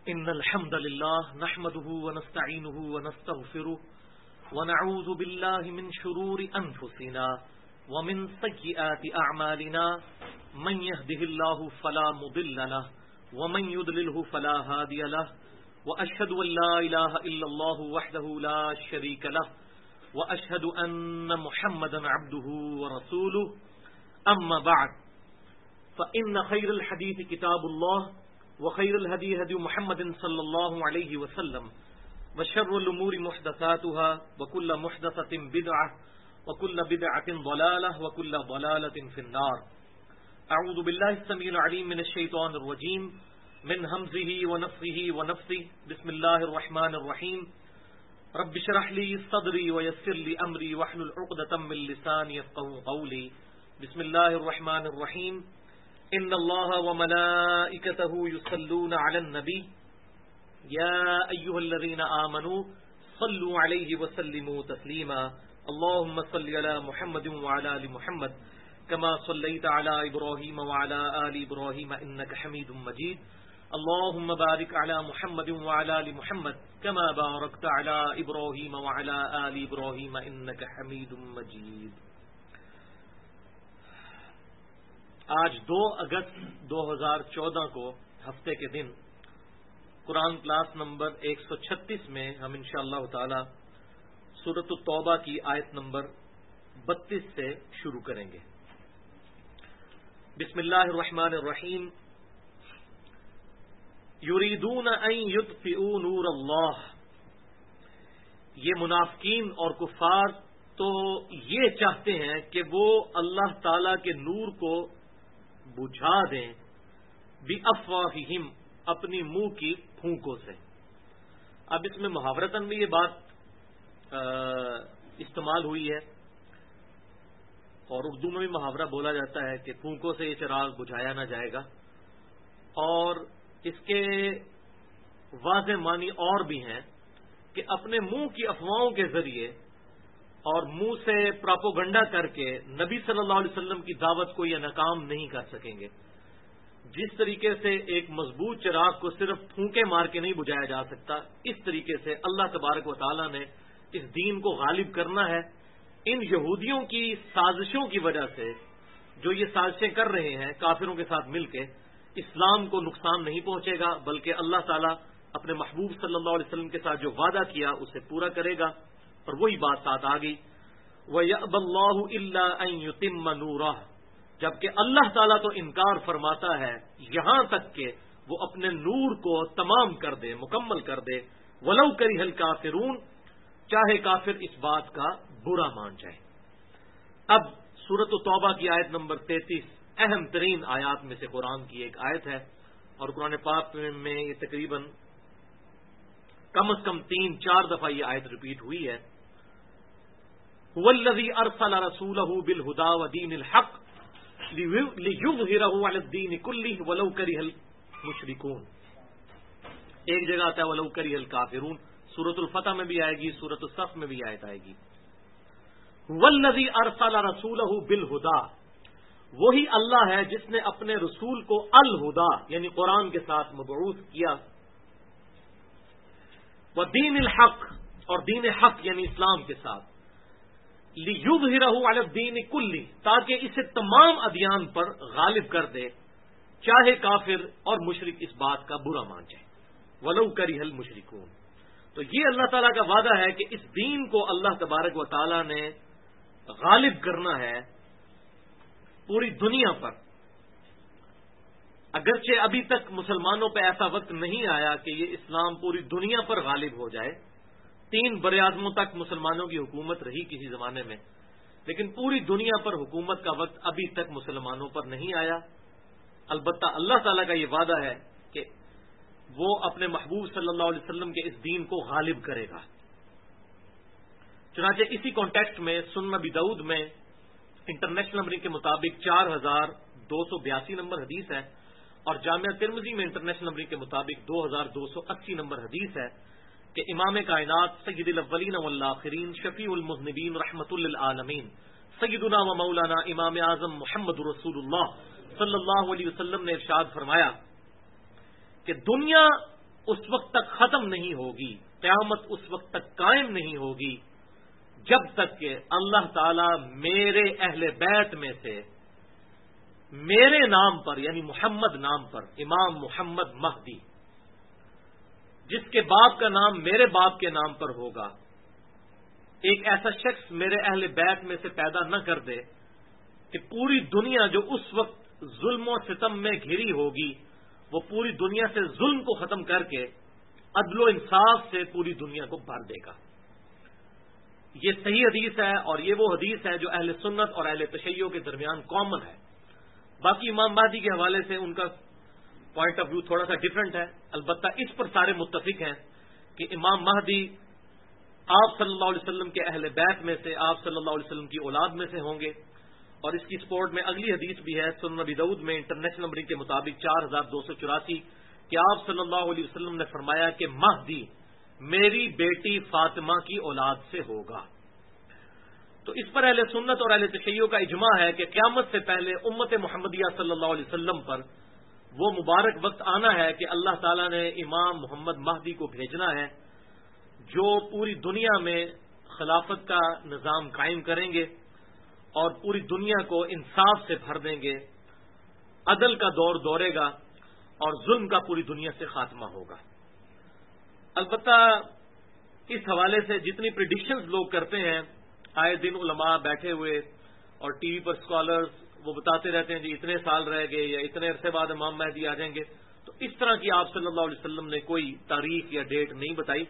إن الحمد لله نحمده ونستعينه ونستغفره ونعوذ بالله من شرور أنفسنا ومن سيئات أعمالنا من يهده الله فلا مضل له ومن يضلله فلا هادي له وأشهد أن لا إله إلا الله وحده لا شريك له وأشهد أن محمدا عبده ورسوله أما بعد فإن خير الحديث كتاب الله وخير الهدي هدي محمد صلى الله عليه وسلم وشر الأمور محدثاتها وكل محدثة بدعة وكل بدعة ضلالة وكل ضلالة في النار. أعوذ بالله السميع العليم من الشيطان الرجيم من همزه ونفخه ونفثه. بسم الله الرحمن الرحيم. رب اشرح لي صدري ويسر لي أمري واحلل عقدة من لساني يفقهوا قولي. بسم الله الرحمن الرحيم. إن الله وملائكته يصلون على النبي يا أيها الذين آمنوا صلوا عليه وسلموا تسليما. اللهم صل على محمد وعلى آل محمد كما صليت على إبراهيم وعلى آل إبراهيم إنك حميد مجيد. اللهم بارك على محمد وعلى آل محمد كما باركت على إبراهيم وعلى آل إبراهيم إنك حميد مجيد. آج 2 اگست 2014 کو ہفتے کے دن قرآن کلاس نمبر 136 میں ہم انشاءاللہ تعالی سورۃ التوبہ کی آیت نمبر 32 سے شروع کریں گے. بسم اللہ الرحمن الرحیم. یریدون ان یطفئوا نور اللہ. یہ منافقین اور کفار تو یہ چاہتے ہیں کہ وہ اللہ تعالی کے نور کو بجھا دیں بِأَفْوَاهِهِمْ اپنی منہ کی پھونکوں سے. اب اس میں محاورتاً بھی یہ بات استعمال ہوئی ہے اور اردو میں بھی محاورہ بولا جاتا ہے کہ پھونکوں سے یہ چراغ بجھایا نہ جائے گا. اور اس کے واضح معنی اور بھی ہیں کہ اپنے منہ کی افواہوں کے ذریعے اور منہ سے پراپوگنڈا کر کے نبی صلی اللہ علیہ وسلم کی دعوت کو یہ ناکام نہیں کر سکیں گے. جس طریقے سے ایک مضبوط چراغ کو صرف پھونکے مار کے نہیں بجھایا جا سکتا، اس طریقے سے اللہ تبارک و تعالیٰ نے اس دین کو غالب کرنا ہے. ان یہودیوں کی سازشوں کی وجہ سے جو یہ سازشیں کر رہے ہیں کافروں کے ساتھ مل کے، اسلام کو نقصان نہیں پہنچے گا، بلکہ اللہ تعالیٰ اپنے محبوب صلی اللہ علیہ وسلم کے ساتھ جو وعدہ کیا اسے پورا کرے گا. اور وہی بات ساتھ آ گئی وَيَأْبَى اللَّهُ إِلَّا أَن يُتِمَّ نُورَهُ. جبکہ اللہ تعالیٰ تو انکار فرماتا ہے یہاں تک کہ وہ اپنے نور کو تمام کر دے، مکمل کر دے. وَلَوْ كَرِهَ الْكَافِرُونَ، چاہے کافر اس بات کا برا مان جائے. اب سورۃ التوبہ کی آیت نمبر 33 اہم ترین آیات میں سے قرآن کی ایک آیت ہے اور قرآن پاک میں یہ تقریباً کم از کم 3-4 دفعہ یہ آیت ریپیٹ ہوئی ہے. هو الذي ارسل رسوله بالهدى ودين الحق ليظهره على الدين كله ولو كره المشركون. ایک جگہ آتا ہے ولو كره الكافرون. سورۃ الفتح میں بھی آئے گی، سورۃ الصف میں بھی آیت آئے گی. هو الذي ارسل رسوله بالهدى، وہی اللہ ہے جس نے اپنے رسول کو الہدا یعنی قرآن کے ساتھ مبعوث کیا، ودین الحق اور دین حق یعنی اسلام کے ساتھ، لِيُظْهِرَهُ عَلَى الدِّينِ كُلِّهِ تاکہ اسے تمام ادیان پر غالب کر دے، چاہے کافر اور مشرک اس بات کا برا مان جائے. وَلَوْ كَرِهَ الْمُشْرِكُونَ. تو یہ اللہ تعالیٰ کا وعدہ ہے کہ اس دین کو اللہ تبارک و تعالیٰ نے غالب کرنا ہے پوری دنیا پر. اگرچہ ابھی تک مسلمانوں پہ ایسا وقت نہیں آیا کہ یہ اسلام پوری دنیا پر غالب ہو جائے. 3 براعظموں تک مسلمانوں کی حکومت رہی کسی زمانے میں، لیکن پوری دنیا پر حکومت کا وقت ابھی تک مسلمانوں پر نہیں آیا. البتہ اللہ تعالیٰ کا یہ وعدہ ہے کہ وہ اپنے محبوب صلی اللہ علیہ وسلم کے اس دین کو غالب کرے گا. چنانچہ اسی کانٹیکسٹ میں سنن ابی داؤد میں انٹرنیشنل نمبر کے مطابق 4282 نمبر حدیث ہے اور جامعہ ترمذی میں انٹرنیشنل نمبر کے مطابق 2280 نمبر حدیث ہے کہ امام کائنات سید الاولین والآخرین شفیع المذنبین رحمت للعالمین سیدنا و مولانا امام اعظم محمد رسول اللہ صلی اللہ علیہ وسلم نے ارشاد فرمایا کہ دنیا اس وقت تک ختم نہیں ہوگی، قیامت اس وقت تک قائم نہیں ہوگی جب تک کہ اللہ تعالی میرے اہل بیت میں سے میرے نام پر، یعنی محمد نام پر، امام محمد مہدی، جس کے باپ کا نام میرے باپ کے نام پر ہوگا، ایک ایسا شخص میرے اہل بیت میں سے پیدا نہ کر دے کہ پوری دنیا جو اس وقت ظلم و ستم میں گھری ہوگی وہ پوری دنیا سے ظلم کو ختم کر کے عدل و انصاف سے پوری دنیا کو بھر دے گا۔ یہ صحیح حدیث ہے، اور یہ وہ حدیث ہے جو اہل سنت اور اہل تشیع کے درمیان کامن ہے۔ باقی امام مہدی کے حوالے سے ان کا پوائنٹ آف ویو تھوڑا سا ڈفرنٹ ہے، البتہ اس پر سارے متفق ہیں کہ امام مہدی آپ صلی اللہ علیہ وسلم کے اہل بیت میں سے، آپ صلی اللہ علیہ وسلم کی اولاد میں سے ہوں گے۔ اور اس کی سپورٹ میں اگلی حدیث بھی ہے سنن ابی داؤد میں انٹرنیشنل نمبرنگ کے مطابق 4284 کہ آپ صلی اللہ علیہ وسلم نے فرمایا کہ مہدی میری بیٹی فاطمہ کی اولاد سے ہوگا۔ تو اس پر اہل سنت اور اہل تشیع کا اجماع ہے کہ قیامت سے پہلے امت محمدیہ صلی اللہ علیہ وسلم پر وہ مبارک وقت آنا ہے کہ اللہ تعالیٰ نے امام محمد مہدی کو بھیجنا ہے جو پوری دنیا میں خلافت کا نظام قائم کریں گے اور پوری دنیا کو انصاف سے بھر دیں گے، عدل کا دور دورے گا اور ظلم کا پوری دنیا سے خاتمہ ہوگا۔ البتہ اس حوالے سے جتنی پریڈکشنز لوگ کرتے ہیں، آئے دن علماء بیٹھے ہوئے اور ٹی وی پر اسکالرز وہ بتاتے رہتے ہیں جی اتنے سال رہ گئے یا اتنے عرصے بعد امام مہدی آ جائیں گے، تو اس طرح کی آپ صلی اللہ علیہ وسلم نے کوئی تاریخ یا ڈیٹ نہیں بتائی۔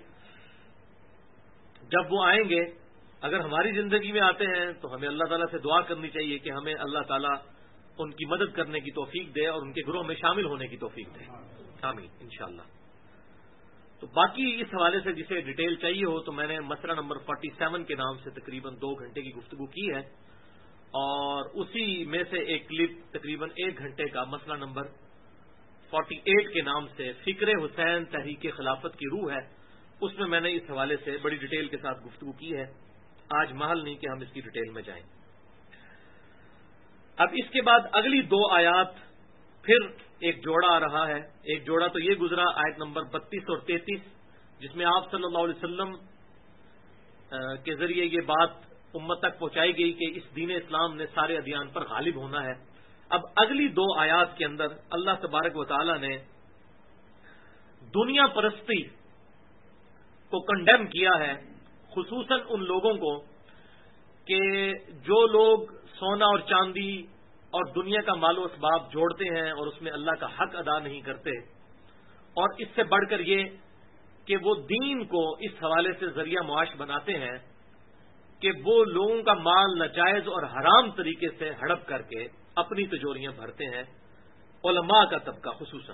جب وہ آئیں گے، اگر ہماری زندگی میں آتے ہیں تو ہمیں اللہ تعالیٰ سے دعا کرنی چاہیے کہ ہمیں اللہ تعالیٰ ان کی مدد کرنے کی توفیق دے اور ان کے گروہ میں شامل ہونے کی توفیق دے، آمین انشاءاللہ۔ تو باقی اس حوالے سے جسے ڈیٹیل چاہیے ہو تو میں نے مسئلہ نمبر 47 کے نام سے تقریباً 2 گھنٹے کی گفتگو کی ہے، اور اسی میں سے ایک کلپ تقریباً 1 گھنٹے کا مسئلہ نمبر 48 کے نام سے فکر حسین تحریک خلافت کی روح ہے، اس میں میں نے اس حوالے سے بڑی ڈیٹیل کے ساتھ گفتگو کی ہے۔ آج محل نہیں کہ ہم اس کی ڈیٹیل میں جائیں۔ اب اس کے بعد اگلی 2 آیات پھر ایک جوڑا آ رہا ہے۔ ایک جوڑا تو یہ گزرا آیت نمبر 32 اور 33 جس میں آپ صلی اللہ علیہ وسلم کے ذریعے یہ بات امت تک پہنچائی گئی کہ اس دین اسلام نے سارے ادیان پر غالب ہونا ہے۔ اب اگلی 2 آیات کے اندر اللہ تبارک و تعالی نے دنیا پرستی کو کنڈیم کیا ہے، خصوصاً ان لوگوں کو کہ جو لوگ سونا اور چاندی اور دنیا کا مال و اسباب جوڑتے ہیں اور اس میں اللہ کا حق ادا نہیں کرتے، اور اس سے بڑھ کر یہ کہ وہ دین کو اس حوالے سے ذریعہ معاش بناتے ہیں کہ وہ لوگوں کا مال ناجائز اور حرام طریقے سے ہڑپ کر کے اپنی تجوریاں بھرتے ہیں، علماء کا طبقہ خصوصاً۔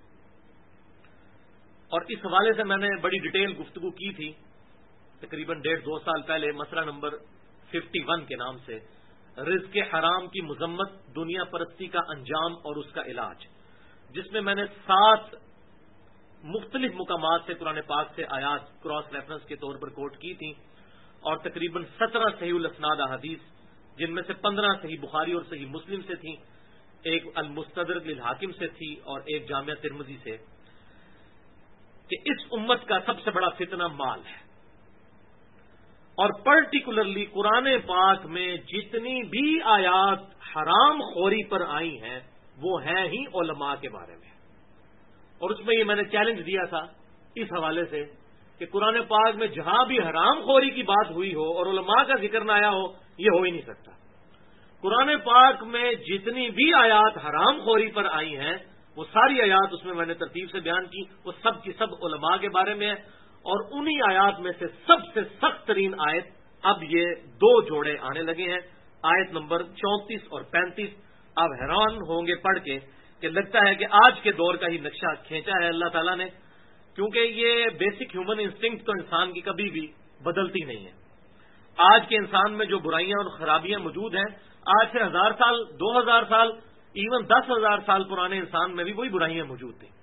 اور اس حوالے سے میں نے بڑی ڈیٹیل گفتگو کی تھی تقریباً 1.5-2 سال پہلے مسئلہ نمبر 51 کے نام سے رزق حرام کی مذمت، دنیا پرستی کا انجام اور اس کا علاج، جس میں نے 7 مختلف مقامات سے قرآن پاک سے آیات کراس ریفرنس کے طور پر کوٹ کی تھیں، اور تقریباً 17 صحیح الاسناد احادیث جن میں سے 15 صحیح بخاری اور صحیح مسلم سے تھیں، ایک المستدرک للحاکم سے تھی اور ایک جامعہ ترمذی سے، کہ اس امت کا سب سے بڑا فتنہ مال ہے، اور پرٹیکولرلی قرآن پاک میں جتنی بھی آیات حرام خوری پر آئی ہیں وہ ہیں ہی علماء کے بارے میں۔ اور اس میں یہ میں نے چیلنج دیا تھا اس حوالے سے کہ قرآن پاک میں جہاں بھی حرام خوری کی بات ہوئی ہو اور علماء کا ذکر نہ آیا ہو، یہ ہو ہی نہیں سکتا۔ قرآن پاک میں جتنی بھی آیات حرام خوری پر آئی ہیں وہ ساری آیات اس میں نے ترتیب سے بیان کی، وہ سب کی سب علماء کے بارے میں ہے، اور انہی آیات میں سے سب سے سخت ترین آیت اب یہ 2 جوڑے آنے لگے ہیں، آیت نمبر 34 اور 35۔ اب حیران ہوں گے پڑھ کے کہ لگتا ہے کہ آج کے دور کا ہی نقشہ کھینچا ہے اللہ تعالیٰ نے، کیونکہ یہ بیسک ہیومن انسٹنکٹ تو انسان کی کبھی بھی بدلتی نہیں ہے۔ آج کے انسان میں جو برائیاں اور خرابیاں موجود ہیں، آج سے 1000 سال 2000 سال ایون 10,000 سال پرانے انسان میں بھی وہی برائیاں موجود تھیں۔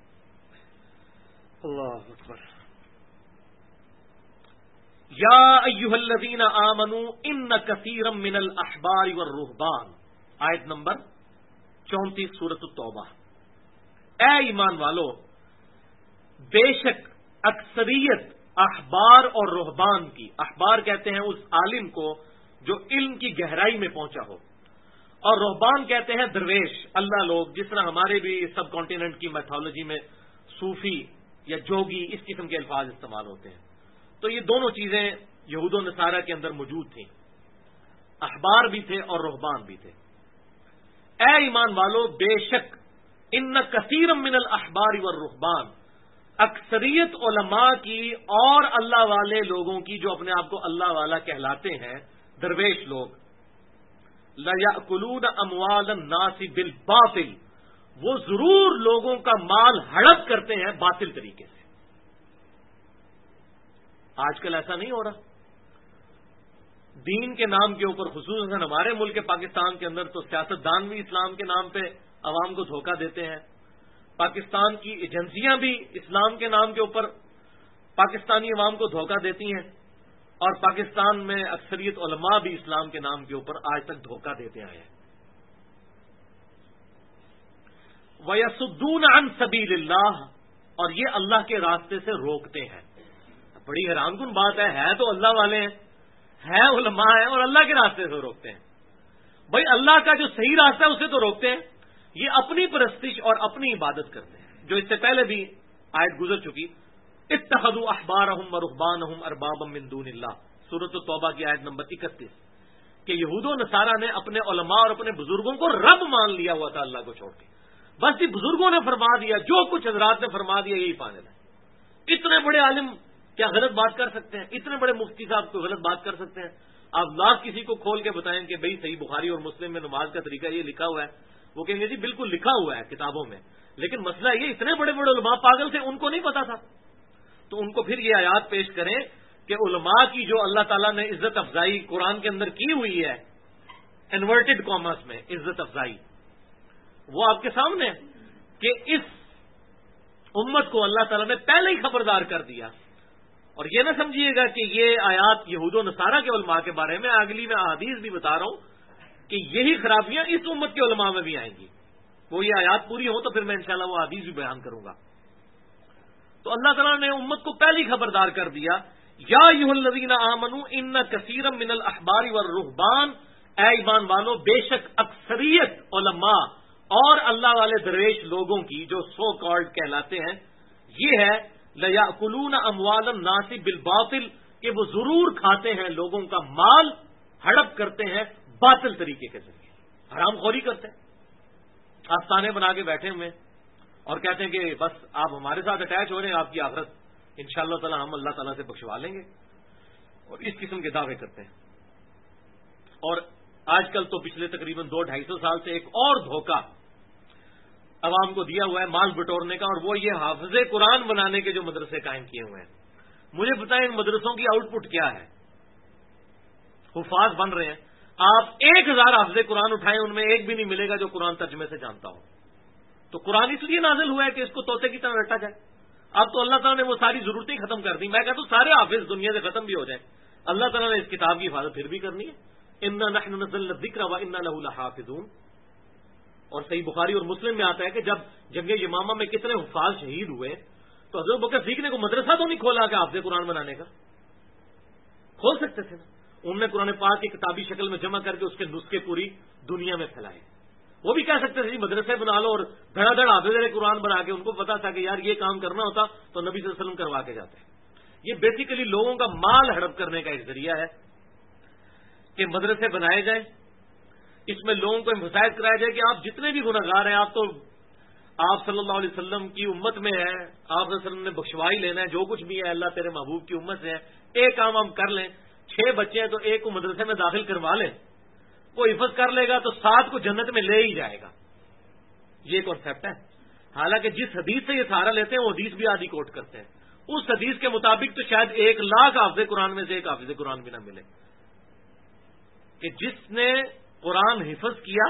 اللہ اکبر۔ یا ایھا الذین آمنوا ان کثیرا من الاحبار والرہبان، آیت نمبر 34 سورۃ التوبہ۔ اے ایمان والو، بے شک اکثریت احبار اور رہبان کی، احبار کہتے ہیں اس عالم کو جو علم کی گہرائی میں پہنچا ہو، اور رہبان کہتے ہیں درویش اللہ لوگ، جس طرح ہمارے بھی سب کانٹیننٹ کی میتھولوجی میں صوفی یا جوگی اس قسم کے الفاظ استعمال ہوتے ہیں۔ تو یہ دونوں چیزیں یہود و نصارہ کے اندر موجود تھیں، احبار بھی تھے اور رہبان بھی تھے۔ اے ایمان والو، بے شک ان کثیر من الاحبار والرہبان، اکثریت علماء کی اور اللہ والے لوگوں کی جو اپنے آپ کو اللہ والا کہلاتے ہیں، درویش لوگ، لَيَأْكُلُونَ أَمْوَالَ النَّاسِ بِالْبَاطِلِ، وہ ضرور لوگوں کا مال ہڑپ کرتے ہیں باطل طریقے سے۔ آج کل ایسا نہیں ہو رہا، دین کے نام کے اوپر، خصوصاً ہمارے ملک پاکستان کے اندر تو سیاستدان بھی اسلام کے نام پہ عوام کو دھوکہ دیتے ہیں، پاکستان کی ایجنسیاں بھی اسلام کے نام کے اوپر پاکستانی عوام کو دھوکہ دیتی ہیں، اور پاکستان میں اکثریت علماء بھی اسلام کے نام کے اوپر آج تک دھوکہ دیتے آئے ہیں۔ وَيَصُدُّونَ عَن سَبِيلِ اللَّهِ، اور یہ اللہ کے راستے سے روکتے ہیں۔ بڑی حیران کن بات ہے تو اللہ والے ہیں علماء ہیں اور اللہ کے راستے سے روکتے ہیں۔ بھائی اللہ کا جو صحیح راستہ ہے اسے تو روکتے ہیں، یہ اپنی پرستش اور اپنی عبادت کرتے ہیں، جو اس سے پہلے بھی آیت گزر چکی، اتخذوا احبارهم ورهبانهم اربابا من دون اللہ، سورۃ التوبہ کی آیت نمبر 31، کہ یہود و نصارہ نے اپنے علماء اور اپنے بزرگوں کو رب مان لیا ہوا تھا اللہ کو چھوڑ کے، بس یہ بزرگوں نے فرما دیا، جو کچھ حضرات نے فرما دیا یہی فائنل ہے۔ اتنے بڑے عالم کیا غلط بات کر سکتے ہیں؟ اتنے بڑے مفتی صاحب کو غلط بات کر سکتے ہیں؟ آپ لاکھ کسی کو کھول کے بتائیں کہ بھئی صحیح بخاری اور مسلم میں نماز کا طریقہ یہ لکھا ہوا ہے، وہ کہیں گے جی بالکل لکھا ہوا ہے کتابوں میں، لیکن مسئلہ یہ اتنے بڑے بڑے علماء پاگل تھے، ان کو نہیں پتا تھا۔ تو ان کو پھر یہ آیات پیش کریں کہ علماء کی جو اللہ تعالیٰ نے عزت افزائی قرآن کے اندر کی ہوئی ہے، انورٹڈ کامرس میں عزت افزائی، وہ آپ کے سامنے کہ اس امت کو اللہ تعالیٰ نے پہلے ہی خبردار کر دیا۔ اور یہ نہ سمجھیے گا کہ یہ آیات یہود و نصارہ کے علماء کے بارے میں، اگلی میں احادیث بھی بتا رہا ہوں کہ یہی خرابیاں اس امت کے علماء میں بھی آئیں گی۔ وہ یہ آیات پوری ہوں تو پھر میں انشاءاللہ وہ احادیث بھی بیان کروں گا۔ تو اللہ تعالیٰ نے امت کو پہلے ہی خبردار کر دیا، یا ایھا الذین آمنوا ان کثیرا من الاحبار والرہبان، اے ایمان والو بے شک اکثریت علماء اور اللہ والے درویش لوگوں کی جو سو کالڈ کہلاتے ہیں، یہ ہے لَيَأْكُلُونَ أَمْوَالَ النَّاسِ بِالْبَاطِلِ، کہ وہ ضرور کھاتے ہیں لوگوں کا مال، ہڑپ کرتے ہیں باطل طریقے کے ذریعے، حرام خوری کرتے ہیں، آستانے بنا کے بیٹھے ہوئے اور کہتے ہیں کہ بس آپ ہمارے ساتھ اٹیچ ہو رہے ہیں، آپ کی آخرت انشاءاللہ تعالی ہم اللہ تعالیٰ سے بخشوا لیں گے، اور اس قسم کے دعوے کرتے ہیں۔ اور آج کل تو پچھلے تقریباً 200-250 سال سے ایک اور دھوکہ عوام کو دیا ہوا ہے مال بٹورنے کا، اور وہ یہ حافظ قرآن بنانے کے جو مدرسے قائم کیے ہوئے ہیں۔ مجھے بتائیں ان مدرسوں کی آؤٹ پٹ کیا ہے؟ حفاظ بن رہے ہیں، آپ 1000 حافظ قرآن اٹھائیں ان میں ایک بھی نہیں ملے گا جو قرآن ترجمے سے جانتا ہو۔ تو قرآن اس لیے نازل ہوا ہے کہ اس کو طوطے کی طرح رٹا جائے۔ اب تو اللہ تعالیٰ نے وہ ساری ضرورتیں ختم کر دی، میں کہتا ہوں سارے حافظ دنیا سے ختم بھی ہو جائیں، اللہ تعالیٰ نے اس کتاب کی حفاظت پھر بھی کرنی ہے۔ اِنَّا نَحْنُ نَزَّلْنَا الذِّكْرَ وَإِنَّا لَهُ لَحَافِظُونَ، اور صحیح بخاری اور مسلم میں آتا ہے کہ جب جنگ یمامہ میں کتنے حفاظ شہید ہوئے تو حضرت بکر سیکھنے کو مدرسہ تو نہیں کھولا کہ حافظ قرآن بنانے کا، کھول سکتے تھے نا، انہوں نے قرآن پاک کی کتابی شکل میں جمع کر کے اس کے نسخے پوری دنیا میں پھیلائے۔ وہ بھی کہہ سکتے تھے جی مدرسے بنا لو اور دھڑا دھڑ حافظ قرآن بنا کے، ان کو پتا تھا کہ یار یہ کام کرنا ہوتا تو نبی صلی اللہ علیہ وسلم کروا کے جاتے۔ یہ بیسیکلی لوگوں کا مال ہڑپ کرنے کا ایک ذریعہ ہے کہ مدرسے بنائے جائیں، اس میں لوگوں کو امفسائز کرایا جائے کہ آپ جتنے بھی گنہگار ہیں، آپ تو آپ صلی اللہ علیہ وسلم کی امت میں ہیں، آپ صلی اللہ علیہ وسلم نے بخشوائی لینا ہے، جو کچھ بھی ہے اللہ تیرے محبوب کی امت سے ہے، ایک کام ہم کر لیں، 6 بچے ہیں تو ایک کو مدرسے میں داخل کروا لیں، وہ حفظ کر لے گا تو 7 کو جنت میں لے ہی جائے گا۔ یہ کانسیپٹ ہے۔ حالانکہ جس حدیث سے یہ سہارا لیتے ہیں وہ حدیث بھی آدھی کوٹ کرتے ہیں، اس حدیث کے مطابق تو شاید 1 لاکھ حافظ قرآن میں سے ایک حافظ قرآن بھی نہ ملے کہ جس نے قرآن حفظ کیا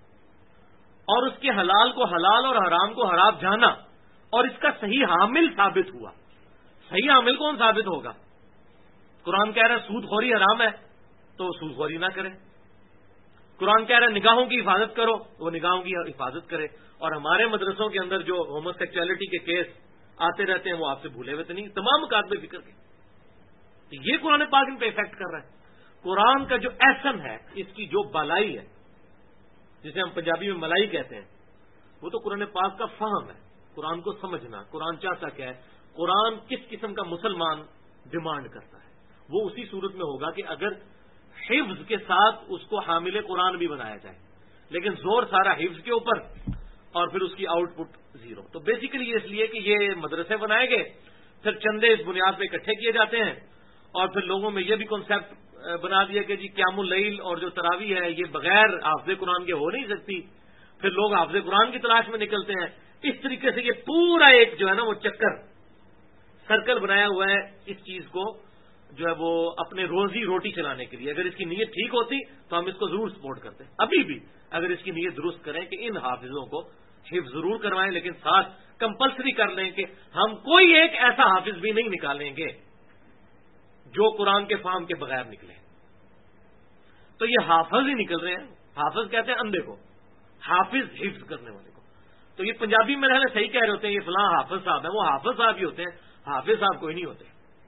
اور اس کے حلال کو حلال اور حرام کو حرام جانا اور اس کا صحیح حامل ثابت ہوا۔ صحیح حامل کون ثابت ہوگا؟ قرآن کہہ رہا ہے سود خوری حرام ہے تو سود خوری نہ کرے، قرآن کہہ رہا ہے نگاہوں کی حفاظت کرو، وہ نگاہوں کی حفاظت کرے۔ اور ہمارے مدرسوں کے اندر جو ہومو سیکچولیٹی کے کیس آتے رہتے ہیں وہ آپ سے بھولے ہوئے تو نہیں، تمام مکاتبے فکر کے. تو یہ قرآن پاک ان پہ افیکٹ کر رہا ہے. قرآن کا جو ایسن ہے، اس کی جو بالائی ہے، جسے ہم پنجابی میں ملائی کہتے ہیں، وہ تو قرآن پاک کا فہم ہے، قرآن کو سمجھنا، قرآن چاہتا کیا ہے، قرآن کس قسم کا مسلمان ڈیمانڈ کرتا ہے. وہ اسی صورت میں ہوگا کہ اگر حفظ کے ساتھ اس کو حامل قرآن بھی بنایا جائے، لیکن زور سارا حفظ کے اوپر اور پھر اس کی آؤٹ پٹ زیرو. تو بیسیکلی اس لیے کہ یہ مدرسے بنائے گئے، پھر چندے اس بنیاد پہ اکٹھے کیے جاتے ہیں، اور پھر لوگوں میں یہ بھی کنسیپٹ بنا دیا کہ جی قیام اللیل اور جو تراویح ہے یہ بغیر حافظ قرآن کے ہو نہیں سکتی. پھر لوگ حافظ قرآن کی تلاش میں نکلتے ہیں. اس طریقے سے یہ پورا ایک جو ہے نا وہ چکر سرکل بنایا ہوا ہے اس چیز کو جو ہے وہ اپنے روزی روٹی چلانے کے لیے. اگر اس کی نیت ٹھیک ہوتی تو ہم اس کو ضرور سپورٹ کرتے ہیں. ابھی بھی اگر اس کی نیت درست کریں کہ ان حافظوں کو حفظ ضرور کروائیں، لیکن ساتھ کمپلسری کر لیں کہ ہم کوئی ایک ایسا حافظ بھی نہیں نکالیں گے جو قرآن کے فہم کے بغیر نکلے. تو یہ حافظ ہی نکل رہے ہیں. حافظ کہتے ہیں اندھے کو، حافظ حفظ کرنے والے کو. تو یہ پنجابی میں رہنے صحیح کہہ رہے ہوتے ہیں یہ فلاں حافظ صاحب ہے، وہ حافظ صاحب ہی ہوتے ہیں، حافظ صاحب کوئی نہیں ہوتے.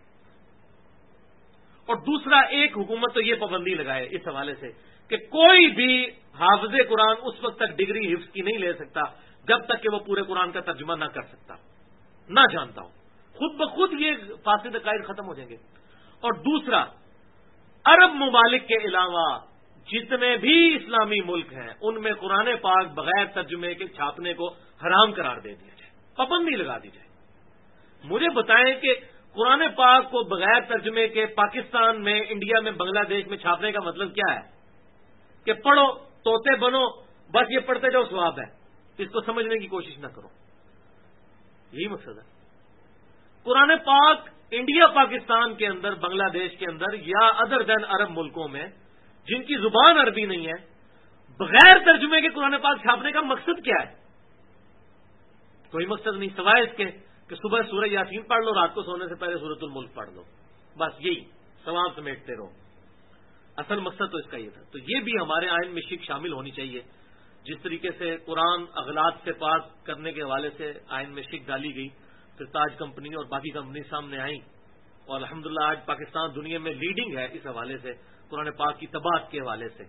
اور دوسرا ایک حکومت تو یہ پابندی لگائے اس حوالے سے کہ کوئی بھی حافظ قرآن اس وقت تک ڈگری حفظ کی نہیں لے سکتا جب تک کہ وہ پورے قرآن کا ترجمہ نہ کر سکتا، نہ جانتا ہو. خود بخود یہ فاسد عقائد ختم ہو جائیں گے. اور دوسرا، عرب ممالک کے علاوہ جتنے بھی اسلامی ملک ہیں ان میں قرآن پاک بغیر ترجمے کے چھاپنے کو حرام قرار دے دیا جائے، پابندی لگا دی جائے. مجھے بتائیں کہ قرآن پاک کو بغیر ترجمے کے پاکستان میں، انڈیا میں، بنگلہ دیش میں چھاپنے کا مطلب کیا ہے؟ کہ پڑھو، طوطے بنو، بس یہ پڑھتے جاؤ ثواب ہے، اس کو سمجھنے کی کوشش نہ کرو. یہی مقصد ہے. قرآن پاک انڈیا پاکستان کے اندر، بنگلہ دیش کے اندر یا ادر دین عرب ملکوں میں جن کی زبان عربی نہیں ہے، بغیر ترجمے کے قرآن پاک چھاپنے کا مقصد کیا ہے؟ کوئی مقصد نہیں سوائے اس کے کہ صبح سورہ یاسین پڑھ لو، رات کو سونے سے پہلے سورۃ الملک پڑھ لو، بس یہی ثواب سمیٹتے رہو. اصل مقصد تو اس کا یہ تھا. تو یہ بھی ہمارے آئین میں شک شامل ہونی چاہیے. جس طریقے سے قرآن اغلاط سے پاک کرنے کے حوالے سے آئین میں شک ڈالی گئی، پھر تاج کمپنی اور باقی کمپنی سامنے آئیں، اور الحمدللہ آج پاکستان دنیا میں لیڈنگ ہے اس حوالے سے، قرآن پاک کی طباعت کے حوالے سے.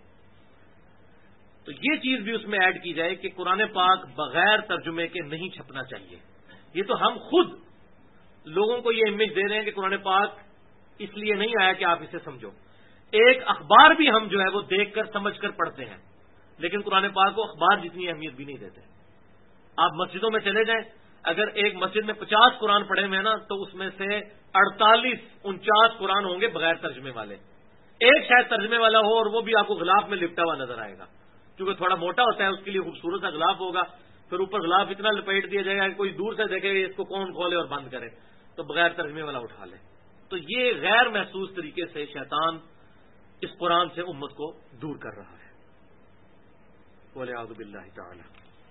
تو یہ چیز بھی اس میں ایڈ کی جائے کہ قرآن پاک بغیر ترجمے کے نہیں چھپنا چاہیے. یہ تو ہم خود لوگوں کو یہ امیج دے رہے ہیں کہ قرآن پاک اس لیے نہیں آیا کہ آپ اسے سمجھو. ایک اخبار بھی ہم جو ہے وہ دیکھ کر سمجھ کر پڑھتے ہیں، لیکن قرآن پاک کو اخبار جتنی اہمیت بھی نہیں دیتے. آپ مسجدوں میں چلے جائیں، اگر ایک مسجد میں 50 قرآن پڑھے ہوئے ہیں نا تو اس میں سے 48-49 قرآن ہوں گے بغیر ترجمے والے. ایک شاید ترجمے والا ہو اور وہ بھی آپ کو غلاف میں لپٹا ہوا نظر آئے گا، کیونکہ تھوڑا موٹا ہوتا ہے، اس کے لیے خوبصورت سا غلاف ہوگا. پھر اوپر غلاف اتنا لپیٹ دیا جائے گا کہ کوئی دور سے دیکھے اس کو کون کھولے اور بند کرے، تو بغیر ترجمے والا اٹھا لے. تو یہ غیر محسوس طریقے سے شیطان اس قرآن سے امت کو دور کر رہا ہے. وَلِعَوْذُ بِاللَّهِ تَعَالَى.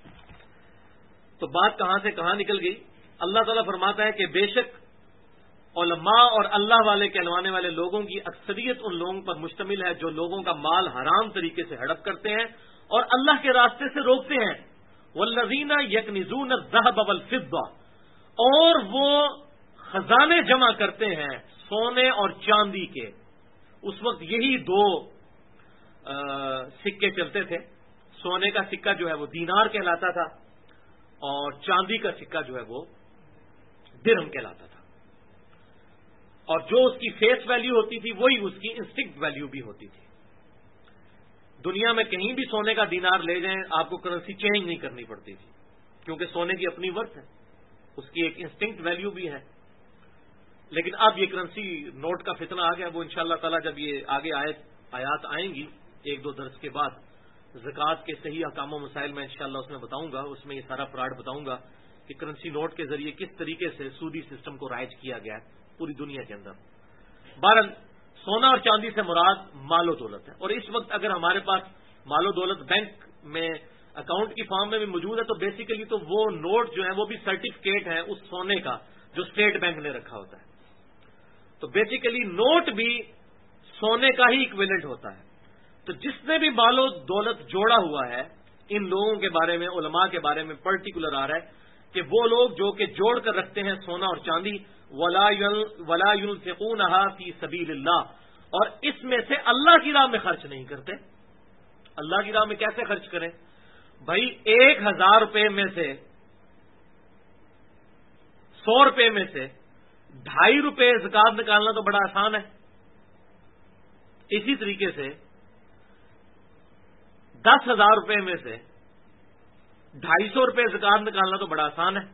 تو بات کہاں سے کہاں نکل گئی؟ اللہ تعالیٰ فرماتا ہے کہ بے شک علماء اور اللہ والے کہلوانے والے لوگوں کی اکثریت ان لوگوں پر مشتمل ہے جو لوگوں کا مال حرام طریقے سے ہڑپ کرتے ہیں اور اللہ کے راستے سے روکتے ہیں. وَالَّذِينَ يَكْنِزُونَ الذَّهَبَ وَالْفِضَّةَ، اور وہ خزانے جمع کرتے ہیں سونے اور چاندی کے. اس وقت یہی دو سکے چلتے تھے. سونے کا سکہ جو ہے وہ دینار کہلاتا تھا اور چاندی کا سکہ جو ہے وہ درہم کہلاتا تھا. اور جو اس کی فیس ویلیو ہوتی تھی وہی اس کی انسٹنکٹ ویلیو بھی ہوتی تھی. دنیا میں کہیں بھی سونے کا دینار لے جائیں آپ کو کرنسی چینج نہیں کرنی پڑتی تھی، کیونکہ سونے کی اپنی ورتھ ہے، اس کی ایک انسٹنکٹ ویلیو بھی ہے. لیکن اب یہ کرنسی نوٹ کا فتنہ آ گیا. وہ انشاءاللہ تعالی جب یہ آگے آیات آئیں گی 1-2 درس کے بعد، زکوٰۃ کے صحیح احکام و مسائل میں انشاءاللہ اس میں بتاؤں گا. اس میں یہ سارا فراڈ بتاؤں گا کہ کرنسی نوٹ کے ذریعے کس طریقے سے سودی سسٹم کو رائج کیا گیا ہے پوری دنیا کے اندر. بہرحال سونا اور چاندی سے مراد مال و دولت ہے. اور اس وقت اگر ہمارے پاس مال و دولت بینک میں اکاؤنٹ کی فارم میں بھی موجود ہے تو بیسیکلی تو وہ نوٹ جو ہے وہ بھی سرٹیفکیٹ ہے اس سونے کا جو اسٹیٹ بینک نے رکھا ہوتا ہے. تو بیسیکلی نوٹ بھی سونے کا ہی ایکویلنٹ ہوتا ہے. تو جس نے بھی مال و دولت جوڑا ہوا ہے ان لوگوں کے بارے میں، علماء کے بارے میں پرٹیکولر آ رہا ہے کہ وہ لوگ جو کہ جوڑ کر رکھتے ہیں سونا اور چاندی، ولا ينفقونها فی سبیل اللہ، اور اس میں سے اللہ کی راہ میں خرچ نہیں کرتے۔ اللہ کی راہ میں کیسے خرچ کریں؟ بھائی 1000 روپے میں سے 100 روپے میں سے 2.5 روپے زکات نکالنا تو بڑا آسان ہے۔ اسی طریقے سے 10,000 روپے میں سے 250 روپے زکات نکالنا تو بڑا آسان ہے۔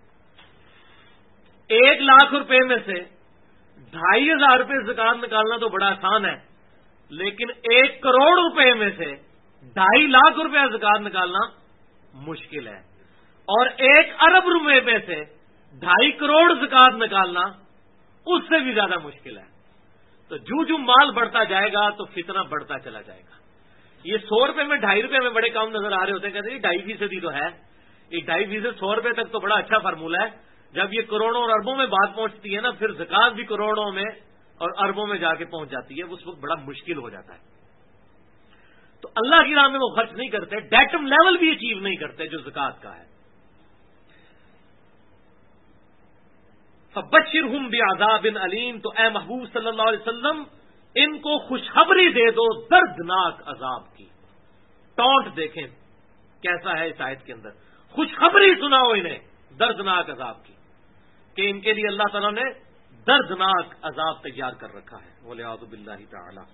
1 لاکھ روپے میں سے 2,500 روپے زکات نکالنا تو بڑا آسان ہے، لیکن 1 کروڑ روپے میں سے 2.5 لاکھ روپے زکات نکالنا مشکل ہے، اور 1 ارب روپے میں سے 2.5 کروڑ زکات نکالنا اس سے بھی زیادہ مشکل ہے۔ تو جو مال بڑھتا جائے گا تو فتنہ بڑھتا چلا جائے گا۔ یہ 100 روپے میں 2.5 روپے میں بڑے کام نظر آ رہے ہوتے ہیں، کہتے ہیں 2.5% تو ہے، یہ 2.5% 100 روپے تک تو بڑا اچھا فارمولہ ہے۔ جب یہ کروڑوں اور اربوں میں بات پہنچتی ہے نا، پھر زکات بھی کروڑوں میں اور اربوں میں جا کے پہنچ جاتی ہے، اس وقت بڑا مشکل ہو جاتا ہے۔ تو اللہ کی راہ میں وہ خرچ نہیں کرتے، ڈیٹم لیول بھی اچیو نہیں کرتے جو زکات کا ہے۔ فبشرہم بعذاب علیم، تو اے محبوب صلی اللہ علیہ وسلم ان کو خوشخبری دے دو دردناک عذاب کی۔ ٹونٹ دیکھیں کیسا ہے اس آیت کے اندر، خوشخبری سناؤ انہیں دردناک عذاب کی، کہ ان کے لیے اللہ تعالیٰ نے دردناک عذاب تیار کر رکھا ہے، والعیاذ باللہ تعالی۔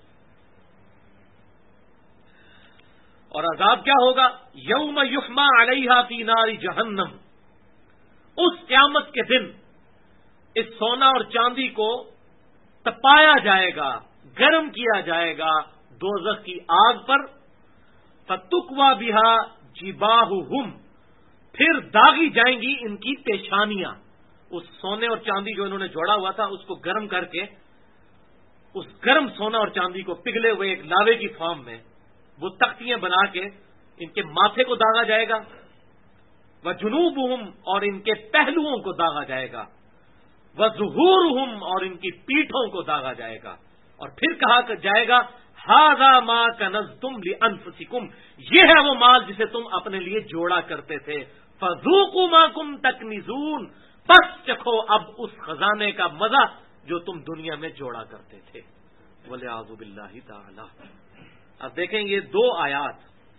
اور عذاب کیا ہوگا؟ یوم یحمى علیہا فی نار جہنم، اس قیامت کے دن اس سونا اور چاندی کو تپایا جائے گا، گرم کیا جائے گا دوزخ کی آگ پر، فتکوی بہا جباہہم، پھر داغی جائیں گی ان کی پیشانیاں۔ اس سونے اور چاندی جو انہوں نے جوڑا ہوا تھا اس کو گرم کر کے، اس گرم سونا اور چاندی کو پگھلے ہوئے ایک لاوے کی فارم میں وہ تختیاں بنا کے ان کے ماتھے کو داغا جائے گا، وجنوبہم، اور ان کے پہلوؤں کو داغا جائے گا، وظہورہم، اور ان کی پیٹھوں کو داغا جائے گا، اور پھر کہا جائے گا ھذا ما کنزتم لانفسکم، یہ ہے وہ مال جسے تم اپنے لیے جوڑا کرتے تھے، فذوقوا ما کنتم تکنزون، بس چکھو اب اس خزانے کا مزہ جو تم دنیا میں جوڑا کرتے تھے، والعیاذ باللہ تعالی۔ اب دیکھیں یہ 2 آیات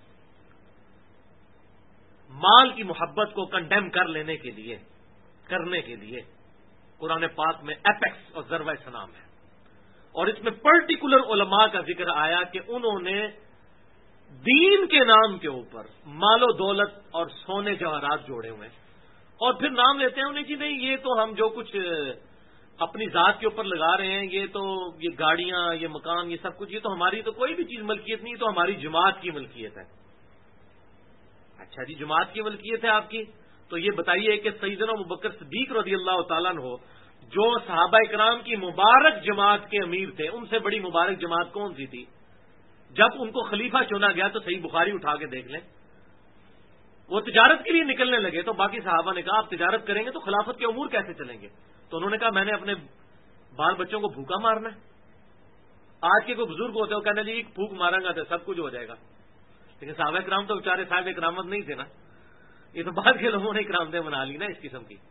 مال کی محبت کو کنڈیم کرنے کے لیے قرآن پاک میں ایپیکس اور ذروہ سنام ہے، اور اس میں پرٹیکولر علماء کا ذکر آیا کہ انہوں نے دین کے نام کے اوپر مال و دولت اور سونے جواہرات جوڑے ہوئے ہیں، اور پھر نام لیتے ہیں انہیں کہ نہیں یہ تو ہم جو کچھ اپنی ذات کے اوپر لگا رہے ہیں، یہ گاڑیاں، یہ مکان، یہ سب کچھ، یہ تو ہماری تو کوئی بھی چیز ملکیت نہیں، تو ہماری جماعت کی ملکیت ہے۔ اچھا جی، جماعت کی ملکیت ہے آپ کی، تو یہ بتائیے کہ سیدنا ابوبکر صدیق رضی اللہ تعالیٰ عنہ جو صحابہ کرام کی مبارک جماعت کے امیر تھے، ان سے بڑی مبارک جماعت کون سی تھی؟ جب ان کو خلیفہ چنا گیا تو صحیح بخاری اٹھا کے دیکھ لیں، وہ تجارت کے لیے نکلنے لگے تو باقی صحابہ نے کہا آپ تجارت کریں گے تو خلافت کے امور کیسے چلیں گے؟ تو انہوں نے کہا میں نے اپنے بال بچوں کو بھوکا مارنا ہے۔ آج کے کوئی بزرگ ہوتے ہو کہنا جی ایک بھوک مارا گا تو سب کچھ ہو جائے گا، لیکن صحابہ کرام تو بیچارے صاحب کرامت نہیں تھے نا، یہ تو بعد کے لوگوں نے کرامتیں بنا لی نا اس قسم کی۔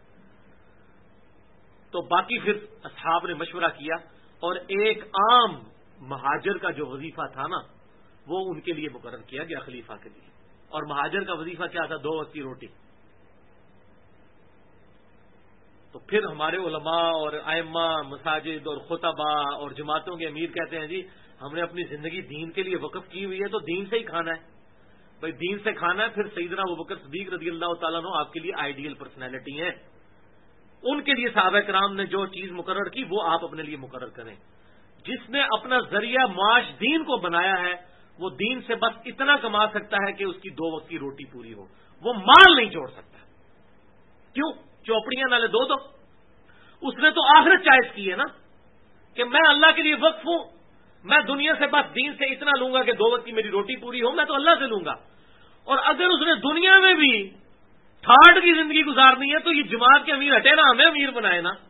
تو باقی پھر اصحاب نے مشورہ کیا اور ایک عام مہاجر کا جو وظیفہ تھا نا وہ ان کے لیے مقرر کیا گیا خلیفہ کے لیے، اور مہاجر کا وظیفہ کیا تھا؟ 2 وقت کی روٹی۔ تو پھر ہمارے علماء اور ائمہ مساجد اور خطبہ اور جماعتوں کے امیر کہتے ہیں جی ہم نے اپنی زندگی دین کے لیے وقف کی ہوئی ہے تو دین سے ہی کھانا ہے، بھائی دین سے کھانا ہے۔ پھر سیدنا ابوبکر صدیق رضی اللہ تعالیٰ عنہ آپ کے لیے آئیڈیل پرسنالٹی ہیں، ان کے لیے صحابہ کرام نے جو چیز مقرر کی وہ آپ اپنے لیے مقرر کریں۔ جس نے اپنا ذریعہ معاش دین کو بنایا ہے وہ دین سے بس اتنا کما سکتا ہے کہ اس کی 2 وقت کی روٹی پوری ہو، وہ مال نہیں جوڑ سکتا۔ کیوں؟ چوپڑیاں نالے دو اس نے تو آخرت چائز کی ہے نا، کہ میں اللہ کے لیے وقف ہوں، میں دنیا سے بس دین سے اتنا لوں گا کہ 2 وقت کی میری روٹی پوری ہو، میں تو اللہ سے لوں گا۔ اور اگر اس نے دنیا میں بھی تھرڈ کی زندگی گزارنی ہے تو یہ جماعت کے امیر ہٹے نا، ہمیں امیر بنائے نا۔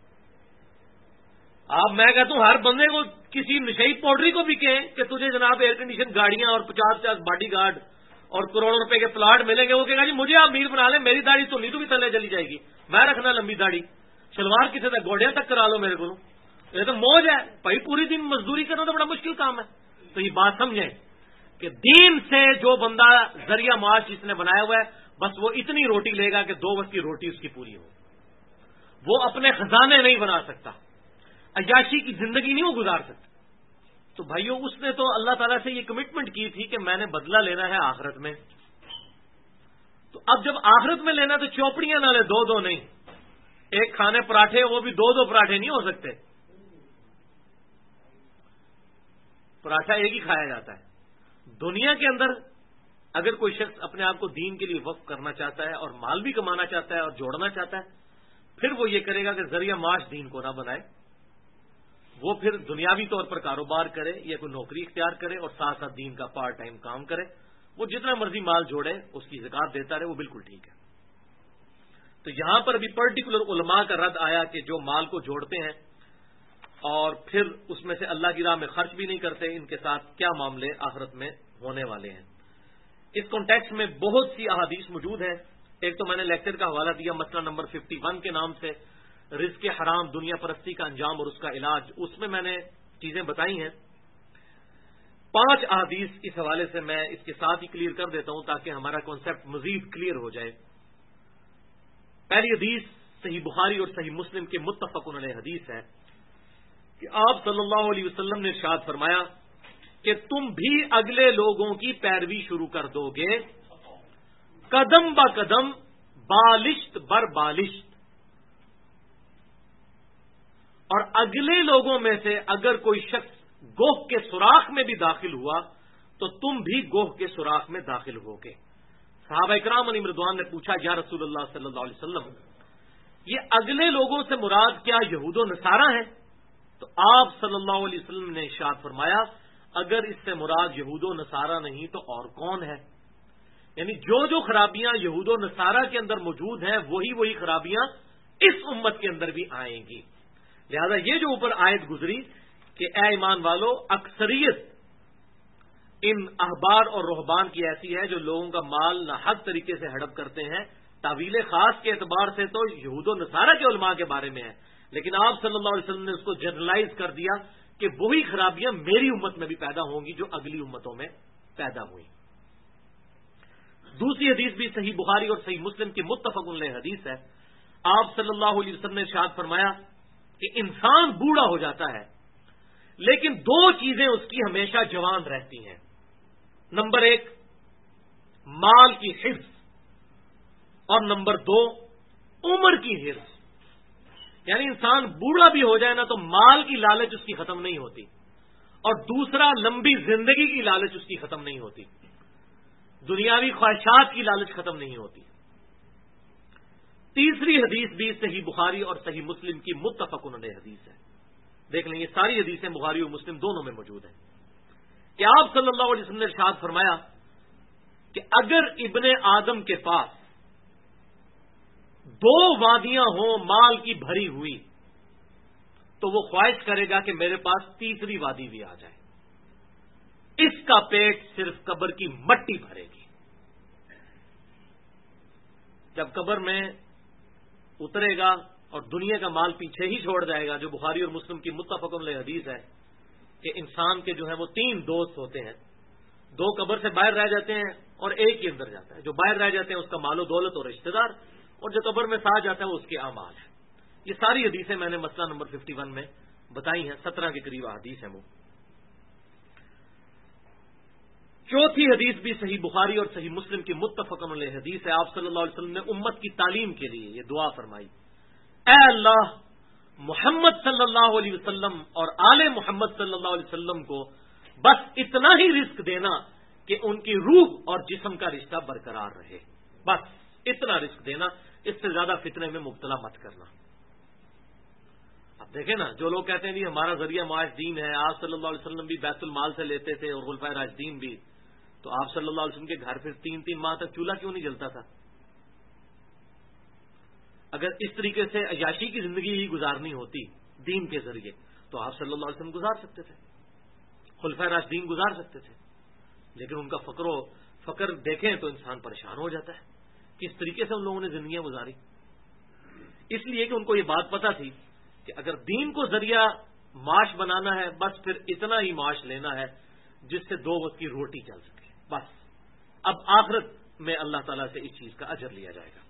آپ میں کہتا ہوں ہر بندے کو کسی نشئی پاؤڈری کو بھی کہیں کہ تجھے جناب ایئر کنڈیشن گاڑیاں اور 50 باڈی گارڈ اور کروڑوں روپے کے پلاٹ ملیں گے، وہ کہے گا جی مجھے آپ امیر بنا لیں، میری داڑھی تو نیدو بھی تلے چلی جائے گی، میں رکھنا لمبی داڑھی، شلوار کسی تک گوڑیاں تک کرا لو میرے کو، یہ تو موج ہے بھائی، پوری دن مزدوری کرنا تو بڑا مشکل کام ہے۔ تو یہ بات سمجھیں کہ دین سے جو بندہ ذریعہ معاش جس نے بنایا ہوا ہے، بس وہ اتنی روٹی لے گا کہ 2 وقت کی روٹی اس کی پوری ہو، وہ اپنے خزانے نہیں بنا سکتا، عیاشی کی زندگی نہیں وہ گزار سکتا۔ تو بھائیوں، اس نے تو اللہ تعالیٰ سے یہ کمٹمنٹ کی تھی کہ میں نے بدلہ لینا ہے آخرت میں، تو اب جب آخرت میں لینا تو چوپڑیاں نہ لے، 2 نہیں، ایک کھانے پراٹھے، وہ بھی 2 پراٹھے نہیں ہو سکتے، پراٹھا ایک ہی کھایا جاتا ہے۔ دنیا کے اندر اگر کوئی شخص اپنے آپ کو دین کے لیے وقف کرنا چاہتا ہے اور مال بھی کمانا چاہتا ہے اور جوڑنا چاہتا ہے، پھر وہ یہ کرے گا کہ ذریعہ معاش دین کو نہ بنائے، وہ پھر دنیاوی طور پر کاروبار کرے یا کوئی نوکری اختیار کرے اور ساتھ ساتھ دین کا پارٹ ٹائم کام کرے، وہ جتنا مرضی مال جوڑے اس کی زکات دیتا رہے، وہ بالکل ٹھیک ہے۔ تو یہاں پر بھی پرٹیکولر علماء کا رد آیا کہ جو مال کو جوڑتے ہیں اور پھر اس میں سے اللہ کی راہ میں خرچ بھی نہیں کرتے، ان کے ساتھ کیا معاملے آخرت میں ہونے والے ہیں۔ اس کانٹیکسٹ میں بہت سی احادیث موجود ہیں۔ ایک تو میں نے لیکچر کا حوالہ دیا مسئلہ نمبر 51 کے نام سے، رزق حرام، دنیا پرستی کا انجام اور اس کا علاج، اس میں نے چیزیں بتائی ہیں۔ 5 احادیث اس حوالے سے میں اس کے ساتھ ہی کلیئر کر دیتا ہوں تاکہ ہمارا کانسیپٹ مزید کلیئر ہو جائے۔ پہلی حدیث صحیح بخاری اور صحیح مسلم کے متفق علیہ حدیث ہے کہ آپ صلی اللہ علیہ وسلم نے ارشاد فرمایا کہ تم بھی اگلے لوگوں کی پیروی شروع کر دو گے، قدم با قدم، بالشت بر بالشت، اور اگلے لوگوں میں سے اگر کوئی شخص گوہ کے سوراخ میں بھی داخل ہوا تو تم بھی گوہ کے سوراخ میں داخل ہوگے۔ صحابہ اکرام علیہم رضوان نے پوچھا یا رسول اللہ صلی اللہ علیہ وسلم، یہ اگلے لوگوں سے مراد کیا یہود و نصارہ ہیں؟ تو آپ صلی اللہ علیہ وسلم نے ارشاد فرمایا اگر اس سے مراد یہود و نصارہ نہیں تو اور کون ہے؟ یعنی جو خرابیاں یہود و نصارہ کے اندر موجود ہیں وہی خرابیاں اس امت کے اندر بھی آئیں گی۔ لہذا یہ جو اوپر آیت گزری کہ اے ایمان والو، اکثریت ان احبار اور رہبان کی ایسی ہے جو لوگوں کا مال ناحق طریقے سے ہڑپ کرتے ہیں، تعویل خاص کے اعتبار سے تو یہود و نصارہ کے علماء کے بارے میں ہے، لیکن آپ صلی اللہ علیہ وسلم نے اس کو جنرلائز کر دیا کہ وہی خرابیاں میری امت میں بھی پیدا ہوں گی جو اگلی امتوں میں پیدا ہوئی۔ دوسری حدیث بھی صحیح بخاری اور صحیح مسلم کی متفق علیہ حدیث ہے۔ آپ صلی اللہ علیہ وسلم نے ارشاد فرمایا کہ انسان بوڑھا ہو جاتا ہے لیکن 2 چیزیں اس کی ہمیشہ جوان رہتی ہیں۔ نمبر 1 مال کی حفظ، اور نمبر 2 عمر کی حفظ۔ یعنی انسان بوڑھا بھی ہو جائے نا تو مال کی لالچ اس کی ختم نہیں ہوتی، اور دوسرا لمبی زندگی کی لالچ اس کی ختم نہیں ہوتی، دنیاوی خواہشات کی لالچ ختم نہیں ہوتی۔ تیسری حدیث بھی صحیح بخاری اور صحیح مسلم کی متفق علیہ حدیث ہے۔ دیکھ لیں یہ ساری حدیثیں بخاری اور مسلم دونوں میں موجود ہیں کہ آپ صلی اللہ علیہ وسلم نے ارشاد فرمایا کہ اگر ابن آدم کے پاس 2 وادیاں ہوں مال کی بھری ہوئی تو وہ خواہش کرے گا کہ میرے پاس تیسری وادی بھی آ جائے، اس کا پیٹ صرف قبر کی مٹی بھرے گی۔ جب قبر میں اترے گا اور دنیا کا مال پیچھے ہی چھوڑ جائے گا، جو بخاری اور مسلم کی متفق علیہ حدیث ہے کہ انسان کے جو ہے وہ 3 دوست ہوتے ہیں، 2 قبر سے باہر رہ جاتے ہیں اور ایک ہی اندر جاتا ہے۔ جو باہر رہ جاتے ہیں اس کا مال و دولت اور رشتہ دار، اور جو قبر میں ساتھ جاتا ہے وہ اس کے اعمال ہیں۔ یہ ساری حدیثیں میں نے مسئلہ نمبر 51 میں بتائی ہیں، 17 کے قریب حدیث ہیں وہ۔ چوتھی حدیث بھی صحیح بخاری اور صحیح مسلم کی متفق علیہ حدیث ہے۔ آپ صلی اللہ علیہ وسلم نے امت کی تعلیم کے لیے یہ دعا فرمائی، اے اللہ محمد صلی اللہ علیہ وسلم اور آل محمد صلی اللہ علیہ وسلم کو بس اتنا ہی رزق دینا کہ ان کی روح اور جسم کا رشتہ برقرار رہے، بس اتنا رزق دینا، اس سے زیادہ فتنے میں مبتلا مت کرنا۔ اب دیکھیں نا، جو لوگ کہتے ہیں جی ہمارا ذریعہ معاش دین ہے، آپ صلی اللہ علیہ وسلم بھی بیت المال سے لیتے تھے اور خلفائے راشدین بھی، تو آپ صلی اللہ علیہ وسلم کے گھر پھر 3 ماہ تک چولہا کیوں نہیں جلتا تھا؟ اگر اس طریقے سے عیاشی کی زندگی ہی گزارنی ہوتی دین کے ذریعے تو آپ صلی اللہ علیہ وسلم گزار سکتے تھے، خلفائے راشدین گزار سکتے تھے، لیکن ان کا فقر و فقر دیکھیں تو انسان پریشان ہو جاتا ہے کس طریقے سے ان لوگوں نے زندگیاں گزاری. اس لیے کہ ان کو یہ بات پتا تھی کہ اگر دین کو ذریعہ معاش بنانا ہے بس پھر اتنا ہی معاش لینا ہے جس سے 2 وقت کی روٹی چل سکے بس. اب آخرت میں اللہ تعالیٰ سے اس چیز کا اجر لیا جائے گا.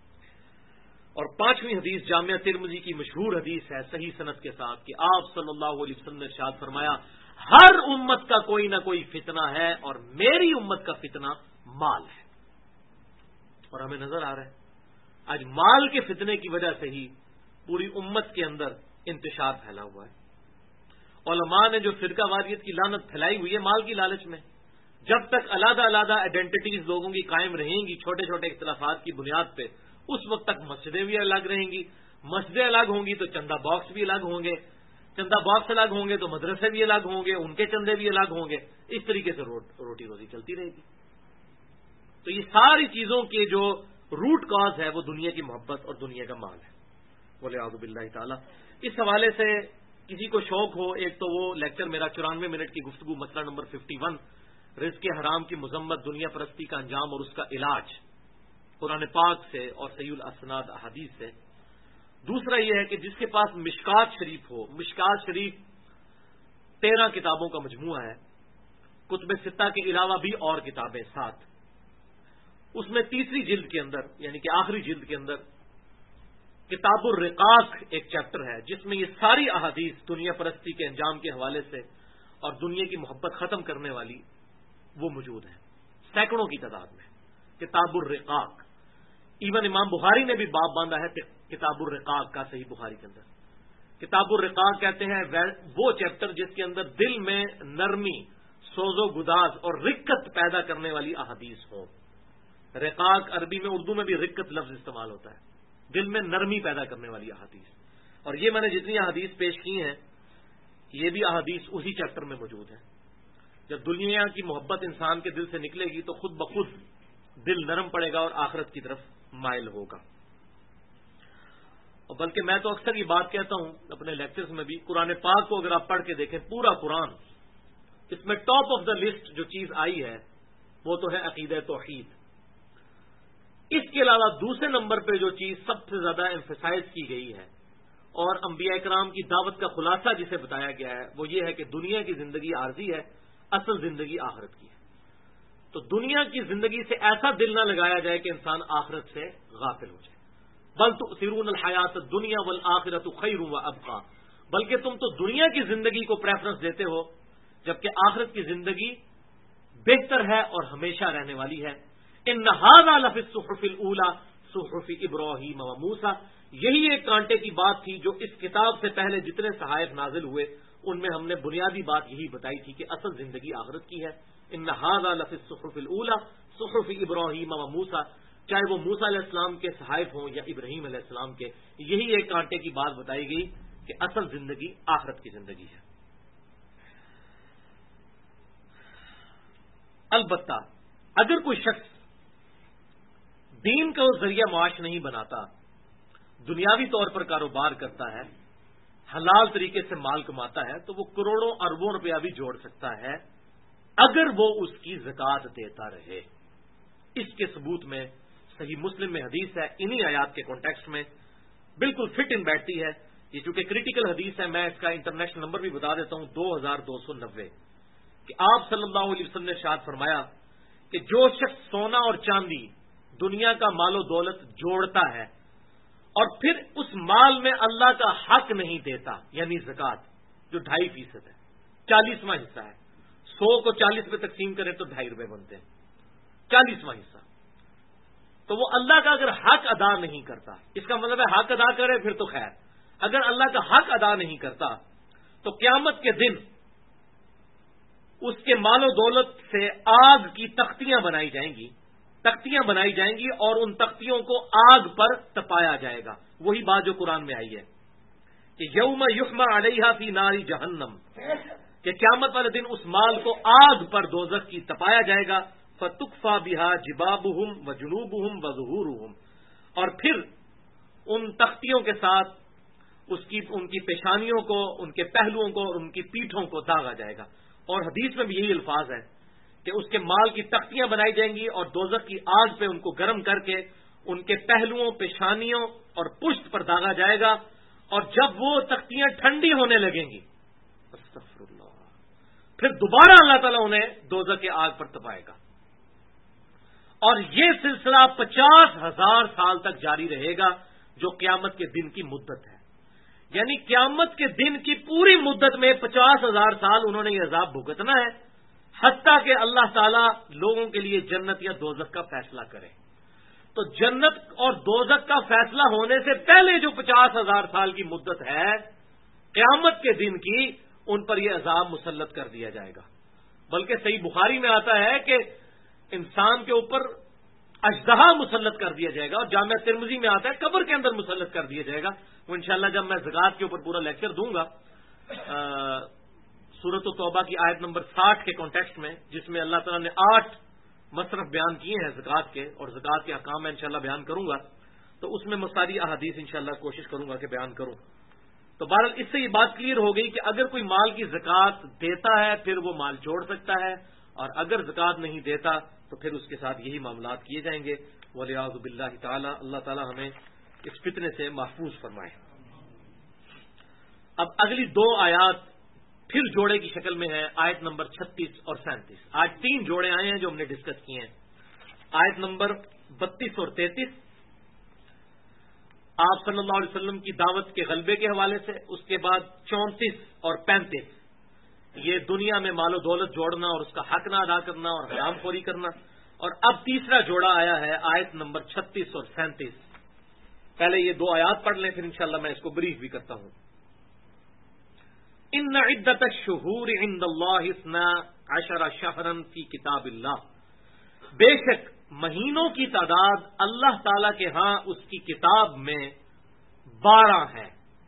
اور 5ویں حدیث جامعہ ترمذی کی مشہور حدیث ہے صحیح سند کے ساتھ کہ آپ صلی اللہ علیہ وسلم نے ارشاد فرمایا ہر امت کا کوئی نہ کوئی فتنہ ہے اور میری امت کا فتنہ مال ہے. اور ہمیں نظر آ رہا ہے آج مال کے فتنے کی وجہ سے ہی پوری امت کے اندر انتشار پھیلا ہوا ہے. علماء نے جو فرقہ واریت کی لعنت پھیلائی ہوئی ہے مال کی لالچ میں. جب تک علیحدہ علیحدہ آئیڈینٹیٹیز لوگوں کی قائم رہیں گی چھوٹے چھوٹے اختلافات کی بنیاد پہ اس وقت تک مسجدیں بھی الگ رہیں گی. مسجدیں الگ ہوں گی تو چندہ باکس بھی الگ ہوں گے. چندہ باکس الگ ہوں گے تو مدرسے بھی الگ ہوں گے. ان کے چندے بھی الگ ہوں گے. اس طریقے سے روٹی روزی چلتی رہے گی. تو یہ ساری چیزوں کے جو روٹ کاز ہے وہ دنیا کی محبت اور دنیا کا مال ہے. بولے اعوذ باللہ تعالی. اس حوالے سے کسی کو شوق ہو ایک تو وہ لیکچر میرا 94 منٹ کی گفتگو مسئلہ نمبر 51 رزق حرام کی مذمت دنیا پرستی کا انجام اور اس کا علاج قرآن پاک سے اور صحیح الاسناد احادیث سے. دوسرا یہ ہے کہ جس کے پاس مشکات شریف ہو. مشکات شریف 13 کتابوں کا مجموعہ ہے. کتب ستہ کے علاوہ بھی اور کتابیں 7. اس میں تیسری جلد کے اندر یعنی کہ آخری جلد کے اندر کتاب الرقاق ایک چیپٹر ہے جس میں یہ ساری احادیث دنیا پرستی کے انجام کے حوالے سے اور دنیا کی محبت ختم کرنے والی وہ موجود ہیں سینکڑوں کی تعداد میں. کتاب الرقاق. ایون امام بخاری نے بھی باب باندھا ہے کتاب الرقاق کا صحیح بخاری کے اندر. کتاب الرقاق کہتے ہیں وہ چیپٹر جس کے اندر دل میں نرمی سوز و گداز اور رقت پیدا کرنے والی احادیث ہوں. رقاق عربی میں اردو میں بھی رقت لفظ استعمال ہوتا ہے. دل میں نرمی پیدا کرنے والی احادیث. اور یہ میں نے جتنی احادیث پیش کی ہیں یہ بھی احادیث اسی چیپٹر میں موجود ہیں. جب دنیا کی محبت انسان کے دل سے نکلے گی تو خود بخود دل نرم پڑے گا اور آخرت کی طرف مائل ہوگا. اور بلکہ میں تو اکثر یہ بات کہتا ہوں اپنے لیکچرز میں بھی قرآن پاک کو اگر آپ پڑھ کے دیکھیں پورا قرآن اس میں ٹاپ آف دا لسٹ جو چیز آئی ہے وہ تو ہے عقیدہ توحید. اس کے علاوہ دوسرے نمبر پہ جو چیز سب سے زیادہ ایمفیسائز کی گئی ہے اور انبیاء کرام کی دعوت کا خلاصہ جسے بتایا گیا ہے وہ یہ ہے کہ دنیا کی زندگی عارضی ہے اصل زندگی آخرت کی ہے. تو دنیا کی زندگی سے ایسا دل نہ لگایا جائے کہ انسان آخرت سے غافل ہو جائے. بل تؤثرون الحیات الدنیا والآخرۃ خیر وابقی. بلکہ تم تو دنیا کی زندگی کو پریفرنس دیتے ہو جبکہ آخرت کی زندگی بہتر ہے اور ہمیشہ رہنے والی ہے. ان ھذا لفی الصحف الاولی صحف ابراہیم وموسیٰ. یہی ایک کانٹے کی بات تھی جو اس کتاب سے پہلے جتنے صحائف نازل ہوئے ان میں ہم نے بنیادی بات یہی بتائی تھی کہ اصل زندگی آخرت کی ہے. ان ھذا لفی الصحف الاولی صحف ابراہیم وموسیٰ. چاہے وہ موسیٰ علیہ السلام کے صحائف ہوں یا ابراہیم علیہ السلام کے. یہی ایک کانٹے کی بات بتائی گئی کہ اصل زندگی آخرت کی زندگی ہے. البتہ اگر کوئی شخص دین کا ذریعہ معاش نہیں بناتا دنیاوی طور پر کاروبار کرتا ہے حلال طریقے سے مال کماتا ہے تو وہ کروڑوں اربوں روپیہ بھی جوڑ سکتا ہے اگر وہ اس کی زکات دیتا رہے. اس کے ثبوت میں صحیح مسلم میں حدیث ہے انہی آیات کے کانٹیکسٹ میں بالکل فٹ ان بیٹھتی ہے. یہ چونکہ کریٹیکل حدیث ہے میں اس کا انٹرنیشنل نمبر بھی بتا دیتا ہوں 2290 کہ آپ صلی اللہ علیہ وسلم نے ارشاد فرمایا کہ جو شخص سونا اور چاندی دنیا کا مال و دولت جوڑتا ہے اور پھر اس مال میں اللہ کا حق نہیں دیتا یعنی زکات جو 2.5% ہے 40واں حصہ ہے. 100 کو 40 پہ تقسیم کریں تو 2.5 روپے بنتے ہیں 40واں حصہ. تو وہ اللہ کا اگر حق ادا نہیں کرتا اس کا مطلب ہے حق ادا کرے پھر تو خیر. اگر اللہ کا حق ادا نہیں کرتا تو قیامت کے دن اس کے مال و دولت سے آگ کی تختیاں بنائی جائیں گی اور ان تختیوں کو آگ پر تپایا جائے گا. وہی بات جو قرآن میں آئی ہے کہ یوم یحمى علیہا فی نار جہنم کہ قیامت والے دن اس مال کو آگ پر دوزخ کی تپایا جائے گا. فتکفى بها جبابهم وجنوبهم وظهورهم. اور پھر ان تختیوں کے ساتھ ان کی پیشانیوں کو ان کے پہلوؤں کو اور ان کی پیٹھوں کو داغا جائے گا. اور حدیث میں بھی یہی الفاظ ہے کہ اس کے مال کی تختیاں بنائی جائیں گی اور دوزخ کی آگ پہ ان کو گرم کر کے ان کے پہلوؤں، پیشانیوں اور پشت پر داغا جائے گا، اور جب وہ تختیاں ٹھنڈی ہونے لگیں گی استغفر اللہ، پھر دوبارہ اللہ تعالیٰ انہیں دوزخ کے آگ پر تپائے گا، اور یہ سلسلہ 50,000 سال تک جاری رہے گا، جو قیامت کے دن کی مدت ہے۔ یعنی قیامت کے دن کی پوری مدت میں 50,000 سال انہوں نے یہ عذاب بھگتنا ہے، حتیٰ کہ اللہ تعالیٰ لوگوں کے لیے جنت یا دوزخ کا فیصلہ کرے۔ تو جنت اور دوزخ کا فیصلہ ہونے سے پہلے جو 50,000 سال کی مدت ہے قیامت کے دن کی، ان پر یہ عذاب مسلط کر دیا جائے گا۔ بلکہ صحیح بخاری میں آتا ہے کہ انسان کے اوپر اژدہا مسلط کر دیا جائے گا، اور جامعہ ترمذی میں آتا ہے قبر کے اندر مسلط کر دیا جائے گا۔ وہ انشاءاللہ جب میں زکات کے اوپر پورا لیکچر دوں گا سورۃ التوبہ کی آیت نمبر 60 کے کانٹیکسٹ میں، جس میں اللہ تعالیٰ نے 8 مصرف بیان کیے ہیں زکات کے، اور زکات کے احکام میں انشاءاللہ بیان کروں گا، تو اس میں مساری احادیث انشاءاللہ کوشش کروں گا کہ بیان کروں۔ تو بہرحال اس سے یہ بات کلیئر ہو گئی کہ اگر کوئی مال کی زکات دیتا ہے پھر وہ مال جوڑ سکتا ہے، اور اگر زکات نہیں دیتا تو پھر اس کے ساتھ یہی معاملات کیے جائیں گے۔ وَلِعَاذُ بِاللَّهِ تعالی، اللہ تعالی ہمیں اس فتنے سے محفوظ فرمائے۔ اب اگلی 2 آیات پھر جوڑے کی شکل میں ہے، آیت نمبر 36 اور 37۔ آج 3 جوڑے آئے ہیں جو ہم نے ڈسکس کیے ہیں۔ آیت نمبر 32 اور 33 آپ صلی اللہ علیہ وسلم کی دعوت کے غلبے کے حوالے سے، اس کے بعد 34 اور 35 یہ دنیا میں مال و دولت جوڑنا اور اس کا حق نہ ادا کرنا اور حرام خوری کرنا، اور اب تیسرا جوڑا آیا ہے آیت نمبر 36 اور 37۔ پہلے یہ 2 آیات پڑھ لیں، پھر انشاءاللہ میں اس کو بریف بھی کرتا ہوں۔ ان عدت الشہور عند اللہ 12 شہرا فی کتاب اللہ، بے شک مہینوں کی تعداد اللہ تعالی کے ہاں اس کی کتاب میں 12 ہے۔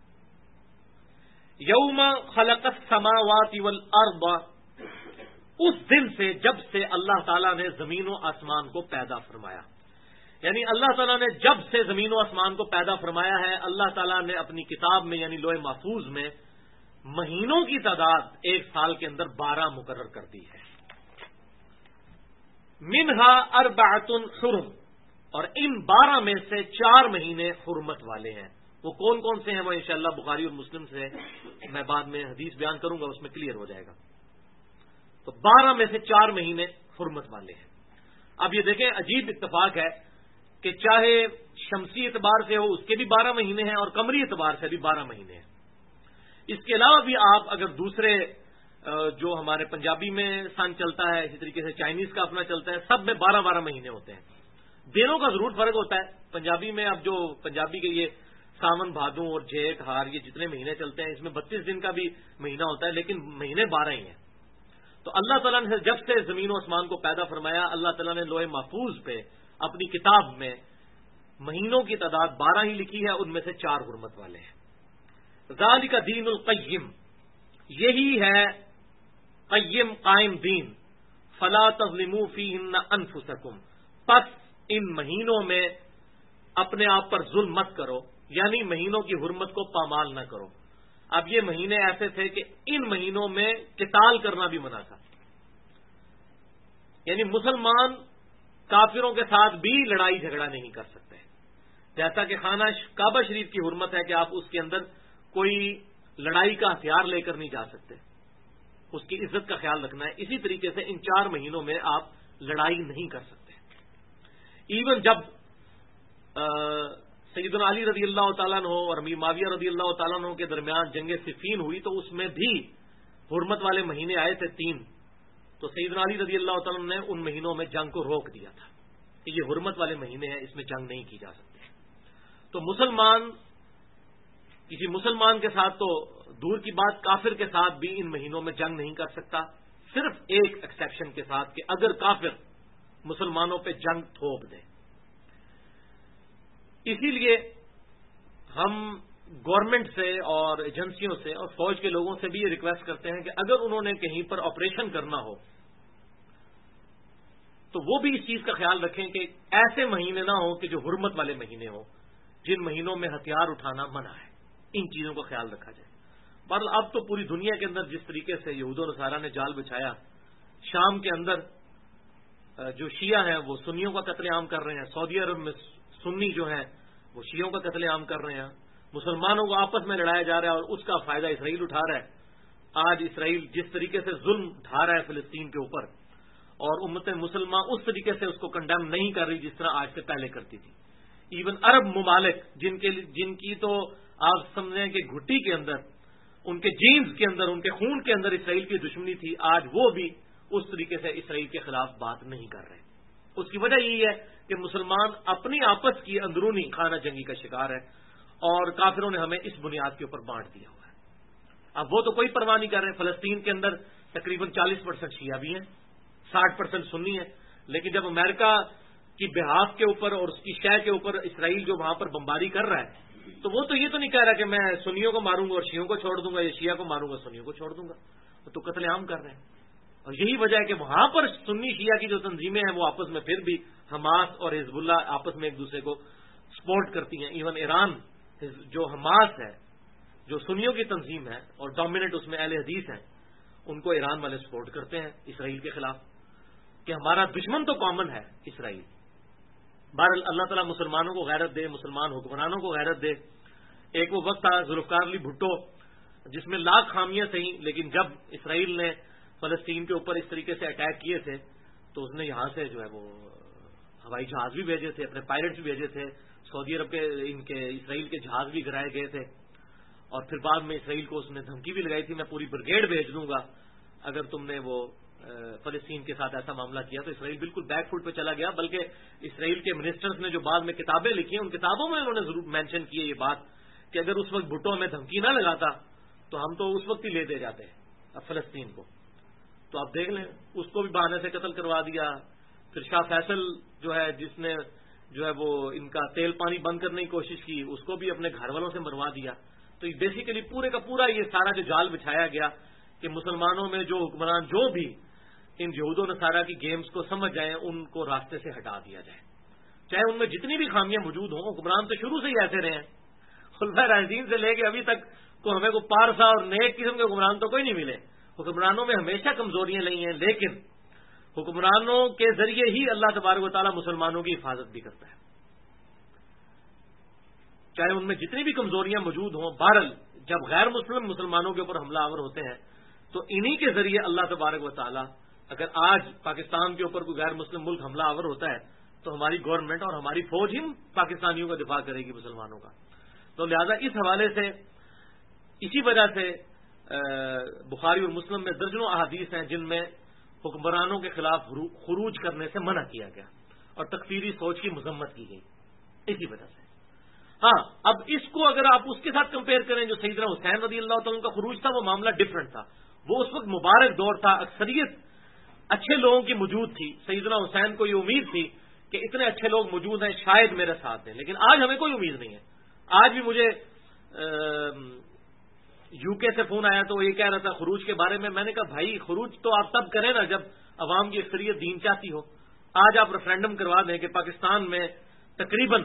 یوم خلق السماوات والارض، اس دن سے جب سے اللہ تعالیٰ نے زمین و آسمان کو پیدا فرمایا، یعنی اللہ تعالیٰ نے جب سے زمین و آسمان کو پیدا فرمایا ہے، اللہ تعالیٰ نے اپنی کتاب میں یعنی لوح محفوظ میں مہینوں کی تعداد 1 سال کے اندر 12 مقرر کر دی ہے۔ منہا 4 حرم، اور ان 12 میں سے 4 مہینے حرمت والے ہیں۔ وہ کون کون سے ہیں وہ انشاءاللہ بخاری اور مسلم سے میں بعد میں حدیث بیان کروں گا، اس میں کلیئر ہو جائے گا۔ تو 12 میں سے 4 مہینے حرمت والے ہیں۔ اب یہ دیکھیں عجیب اتفاق ہے کہ چاہے شمسی اعتبار سے ہو اس کے بھی 12 مہینے ہیں، اور قمری اعتبار سے بھی 12 مہینے ہیں۔ اس کے علاوہ بھی آپ اگر دوسرے جو ہمارے پنجابی میں سن چلتا ہے، اسی طریقے سے چائنیز کا اپنا چلتا ہے، سب میں 12 مہینے ہوتے ہیں۔ دنوں کا ضرور فرق ہوتا ہے۔ پنجابی میں اب جو پنجابی کے یہ ساون، بھادوں اور جیٹھ، ہار، یہ جتنے مہینے چلتے ہیں اس میں 32 دن کا بھی مہینہ ہوتا ہے، لیکن مہینے 12 ہی ہیں۔ تو اللہ تعالیٰ نے جب سے زمین و آسمان کو پیدا فرمایا، اللہ تعالیٰ نے لوح محفوظ پہ اپنی کتاب میں مہینوں کی تعداد 12 ہی لکھی ہے، ان میں سے 4 حرمت والے ہیں۔ ذالک دین القیم، یہی ہے قیم قائم دین۔ فلا تظلموا فیہن انفسکم، پس ان مہینوں میں اپنے آپ پر ظلم مت کرو، یعنی مہینوں کی حرمت کو پامال نہ کرو۔ اب یہ مہینے ایسے تھے کہ ان مہینوں میں قتال کرنا بھی منع تھا، یعنی مسلمان کافروں کے ساتھ بھی لڑائی جھگڑا نہیں کر سکتے، جیسا کہ خانہ کعبہ شریف کی حرمت ہے کہ آپ اس کے اندر کوئی لڑائی کا ہتھیار لے کر نہیں جا سکتے، اس کی عزت کا خیال رکھنا ہے۔ اسی طریقے سے ان 4 مہینوں میں آپ لڑائی نہیں کر سکتے۔ ایون جب سیدنا علی رضی اللہ تعالیٰ عنہ اور امیر معاویہ رضی اللہ تعالیٰ عنہ کے درمیان جنگ صفین ہوئی تو اس میں بھی حرمت والے مہینے آئے تھے 3، تو سیدنا علی رضی اللہ تعالیٰ عنہ نے ان مہینوں میں جنگ کو روک دیا تھا کہ یہ حرمت والے مہینے ہیں، اس میں جنگ نہیں کی جا سکتی۔ تو مسلمان کسی مسلمان کے ساتھ تو دور کی بات، کافر کے ساتھ بھی ان مہینوں میں جنگ نہیں کر سکتا، صرف ایک ایکسیپشن کے ساتھ کہ اگر کافر مسلمانوں پہ جنگ تھوپ دے۔ اسی لیے ہم گورنمنٹ سے اور ایجنسیوں سے اور فوج کے لوگوں سے بھی یہ ریکویسٹ کرتے ہیں کہ اگر انہوں نے کہیں پر آپریشن کرنا ہو تو وہ بھی اس چیز کا خیال رکھیں کہ ایسے مہینے نہ ہوں کہ جو حرمت والے مہینے ہوں، جن مہینوں میں ہتھیار اٹھانا منع ہے۔ ان چیزوں کا خیال رکھا جائے۔ بہرحال اب تو پوری دنیا کے اندر جس طریقے سے یہود و نصارہ نے جال بچھایا، شام کے اندر جو شیعہ ہیں وہ سنیوں کا قتل عام کر رہے ہیں، سعودی عرب میں سنی جو ہیں وہ شیعوں کا قتل عام کر رہے ہیں، مسلمانوں کو آپس میں لڑایا جا رہا ہے اور اس کا فائدہ اسرائیل اٹھا رہا ہے۔ آج اسرائیل جس طریقے سے ظلم ڈھا رہا ہے فلسطین کے اوپر، اور امت مسلمہ اس طریقے سے اس کو کنڈیم نہیں کر رہی جس طرح آج سے پہلے کرتی تھی۔ ایون عرب ممالک جن کی تو آپ سمجھیں کہ گھٹی کے اندر، ان کے جینز کے اندر، ان کے خون کے اندر اسرائیل کی دشمنی تھی، آج وہ بھی اس طریقے سے اسرائیل کے خلاف بات نہیں کر رہے۔ اس کی وجہ یہی ہے کہ مسلمان اپنی آپس کی اندرونی خانہ جنگی کا شکار ہے، اور کافروں نے ہمیں اس بنیاد کے اوپر بانٹ دیا ہوا ہے۔ اب وہ تو کوئی پرواہ نہیں کر رہے۔ فلسطین کے اندر تقریباً 40% شیعہ بھی ہیں، 60% سنی ہیں، لیکن جب امریکہ کی بحاف کے اوپر اور اس کی شے کے اوپر اسرائیل جو وہاں پر بمباری کر رہا ہے، تو وہ تو یہ تو نہیں کہہ رہا کہ میں سنیوں کو ماروں گا اور شیعوں کو چھوڑ دوں گا، یا شیعہ کو ماروں گا سنیوں کو چھوڑ دوں گا، وہ تو قتل عام کر رہے ہیں۔ اور یہی وجہ ہے کہ وہاں پر سنی شیعہ کی جو تنظیمیں ہیں وہ آپس میں پھر بھی حماس اور حزب اللہ آپس میں ایک دوسرے کو سپورٹ کرتی ہیں۔ ایون ایران جو حماس ہے، جو سنیوں کی تنظیم ہے اور ڈومیننٹ اس میں اہل حدیث ہیں، ان کو ایران والے سپورٹ کرتے ہیں اسرائیل کے خلاف، کہ ہمارا دشمن تو کامن ہے اسرائیل۔ بہرحال اللہ تعالیٰ مسلمانوں کو غیرت دے، مسلمان حکمرانوں کو غیرت دے۔ ایک وہ وقت تھا ذوالفقار علی بھٹو جس میں لاکھ خامیاں تھیں، لیکن جب اسرائیل نے فلسطین کے اوپر اس طریقے سے اٹیک کیے تھے تو اس نے یہاں سے جو ہے وہ ہوائی جہاز بھی بھیجے تھے، اپنے پائلٹس بھی بھیجے تھے، سعودی عرب کے اسرائیل کے جہاز بھی گرائے گئے تھے، اور پھر بعد میں اسرائیل کو اس نے دھمکی بھی لگائی تھی میں پوری بریگیڈ بھیج دوں گا اگر تم نے وہ فلسطین کے ساتھ ایسا معاملہ کیا۔ تو اسرائیل بالکل بیک فٹ پہ چلا گیا، بلکہ اسرائیل کے منسٹرز نے جو بعد میں کتابیں لکھی ہیں ان کتابوں میں انہوں نے ضرور مینشن کی ہے یہ بات کہ اگر اس وقت بھٹو ہمیں دھمکی نہ لگاتا تو ہم تو اس وقت ہی لے دے جاتے ہیں اب فلسطین کو۔ تو آپ دیکھ لیں، اس کو بھی بہانے سے قتل کروا دیا۔ پھر شاہ فیصل جو ہے جس نے جو ہے وہ ان کا تیل پانی بند کرنے کی کوشش کی، اس کو بھی اپنے گھر والوں سے مروا دیا۔ تو یہ بیسیکلی پورے کا پورا یہ سارا جو جال بچھایا گیا کہ مسلمانوں میں جو حکمران جو بھی ان یہود و نصارہ کی گیمز کو سمجھ جائیں ان کو راستے سے ہٹا دیا جائے، چاہے ان میں جتنی بھی خامیاں موجود ہوں۔ حکمران تو شروع سے ہی ایسے رہے ہیں، خلفائے راشدین سے لے کے ابھی تک کو ہمیں کو پارسا اور نیک قسم کے حکمران تو کوئی نہیں ملے۔ حکمرانوں میں ہمیشہ کمزوریاں لی ہیں، لیکن حکمرانوں کے ذریعے ہی اللہ تبارک و تعالیٰ مسلمانوں کی حفاظت بھی کرتا ہے، چاہے ان میں جتنی بھی کمزوریاں موجود ہوں۔ بہرحال جب غیر مسلم مسلمانوں کے اوپر حملہ آور ہوتے ہیں تو انہی کے ذریعے اللہ تبارک و تعالیٰ، اگر آج پاکستان کے اوپر کوئی غیر مسلم ملک حملہ آور ہوتا ہے تو ہماری گورنمنٹ اور ہماری فوج ہی پاکستانیوں کا دفاع کرے گی، مسلمانوں کا۔ تو لہذا اس حوالے سے اسی وجہ سے بخاری اور مسلم میں درجنوں احادیث ہیں جن میں حکمرانوں کے خلاف خروج کرنے سے منع کیا گیا اور تکفیری سوچ کی مذمت کی گئی اسی وجہ سے۔ ہاں، اب اس کو اگر آپ اس کے ساتھ کمپیئر کریں جو سیدنا حسین رضی اللہ تعالیٰ کا خروج تھا، وہ معاملہ ڈفرنٹ تھا۔ وہ اس وقت مبارک دور تھا، اکثریت اچھے لوگوں کی موجود تھی۔ سیدنا حسین کو یہ امید تھی کہ اتنے اچھے لوگ موجود ہیں شاید میرے ساتھ دیں، لیکن آج ہمیں کوئی امید نہیں ہے۔ آج بھی مجھے یو کے سے فون آیا تو وہ یہ کہہ رہا تھا خروج کے بارے میں نے کہا بھائی خروج تو آپ تب کریں نا جب عوام کی اکثریت دین چاہتی ہو۔ آج آپ ریفرینڈم کروا دیں کہ پاکستان میں تقریباً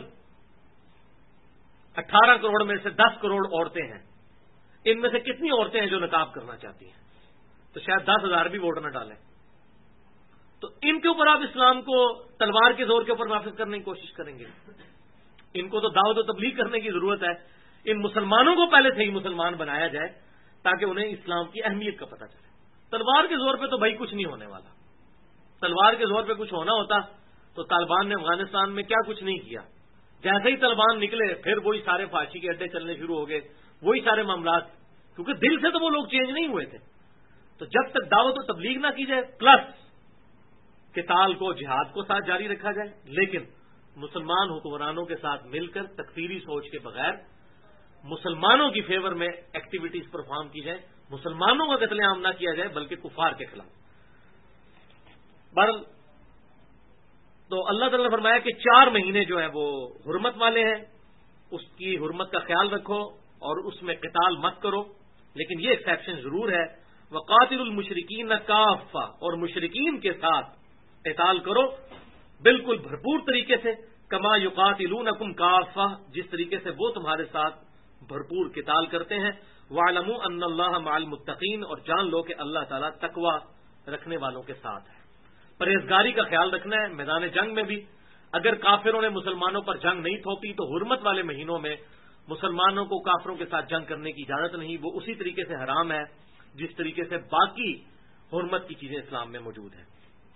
18 کروڑ میں سے 10 کروڑ عورتیں ہیں، ان میں سے کتنی عورتیں ہیں جو نقاب کرنا چاہتی ہیں؟ تو شاید 10,000 بھی ووٹ نہ ڈالیں۔ تو ان کے اوپر آپ اسلام کو تلوار کے زور کے اوپر نافذ کرنے کی کوشش کریں گے؟ ان کو تو دعوت و تبلیغ کرنے کی ضرورت ہے۔ ان مسلمانوں کو پہلے سے ہی مسلمان بنایا جائے تاکہ انہیں اسلام کی اہمیت کا پتہ چلے۔ تلوار کے زور پہ تو بھائی کچھ نہیں ہونے والا۔ تلوار کے زور پہ کچھ ہونا ہوتا تو طالبان نے افغانستان میں کیا کچھ نہیں کیا۔ جیسے ہی طالبان نکلے پھر وہی سارے فحاشی کے اڈے چلنے شروع ہو گئے، وہی سارے معاملات، کیونکہ دل سے تو وہ لوگ چینج نہیں ہوئے تھے۔ تو جب تک دعوت و تبلیغ نہ کی جائے، پلس قتال کو، جہاد کو ساتھ جاری رکھا جائے، لیکن مسلمان حکمرانوں کے ساتھ مل کر تکفیری سوچ کے بغیر مسلمانوں کی فیور میں ایکٹیویٹیز پرفارم کی جائیں، مسلمانوں کا قتل عام نہ کیا جائے بلکہ کفار کے خلاف۔ بہرحال تو اللہ تعالیٰ نے فرمایا کہ 4 مہینے جو ہیں وہ حرمت والے ہیں، اس کی حرمت کا خیال رکھو اور اس میں قتال مت کرو، لیکن یہ ایکسیپشن ضرور ہے وقاتل المشرکین کافہ، اور مشرکین کے ساتھ قتال کرو بالکل بھرپور طریقے سے، کما یقاتلونکم کافہ، جس طریقے سے وہ تمہارے ساتھ بھرپور قتال کرتے ہیں۔ وَاعْلَمُوا أَنَّ اللَّهَ مَعَ الْمُتَّقِينَ، اور جان لو کہ اللہ تعالیٰ تقوی رکھنے والوں کے ساتھ ہے۔ پرہیزگاری کا خیال رکھنا ہے میدان جنگ میں بھی. اگر کافروں نے مسلمانوں پر جنگ نہیں تھوپی تو حرمت والے مہینوں میں مسلمانوں کو کافروں کے ساتھ جنگ کرنے کی اجازت نہیں. وہ اسی طریقے سے حرام ہے جس طریقے سے باقی حرمت کی چیزیں اسلام میں موجود ہیں.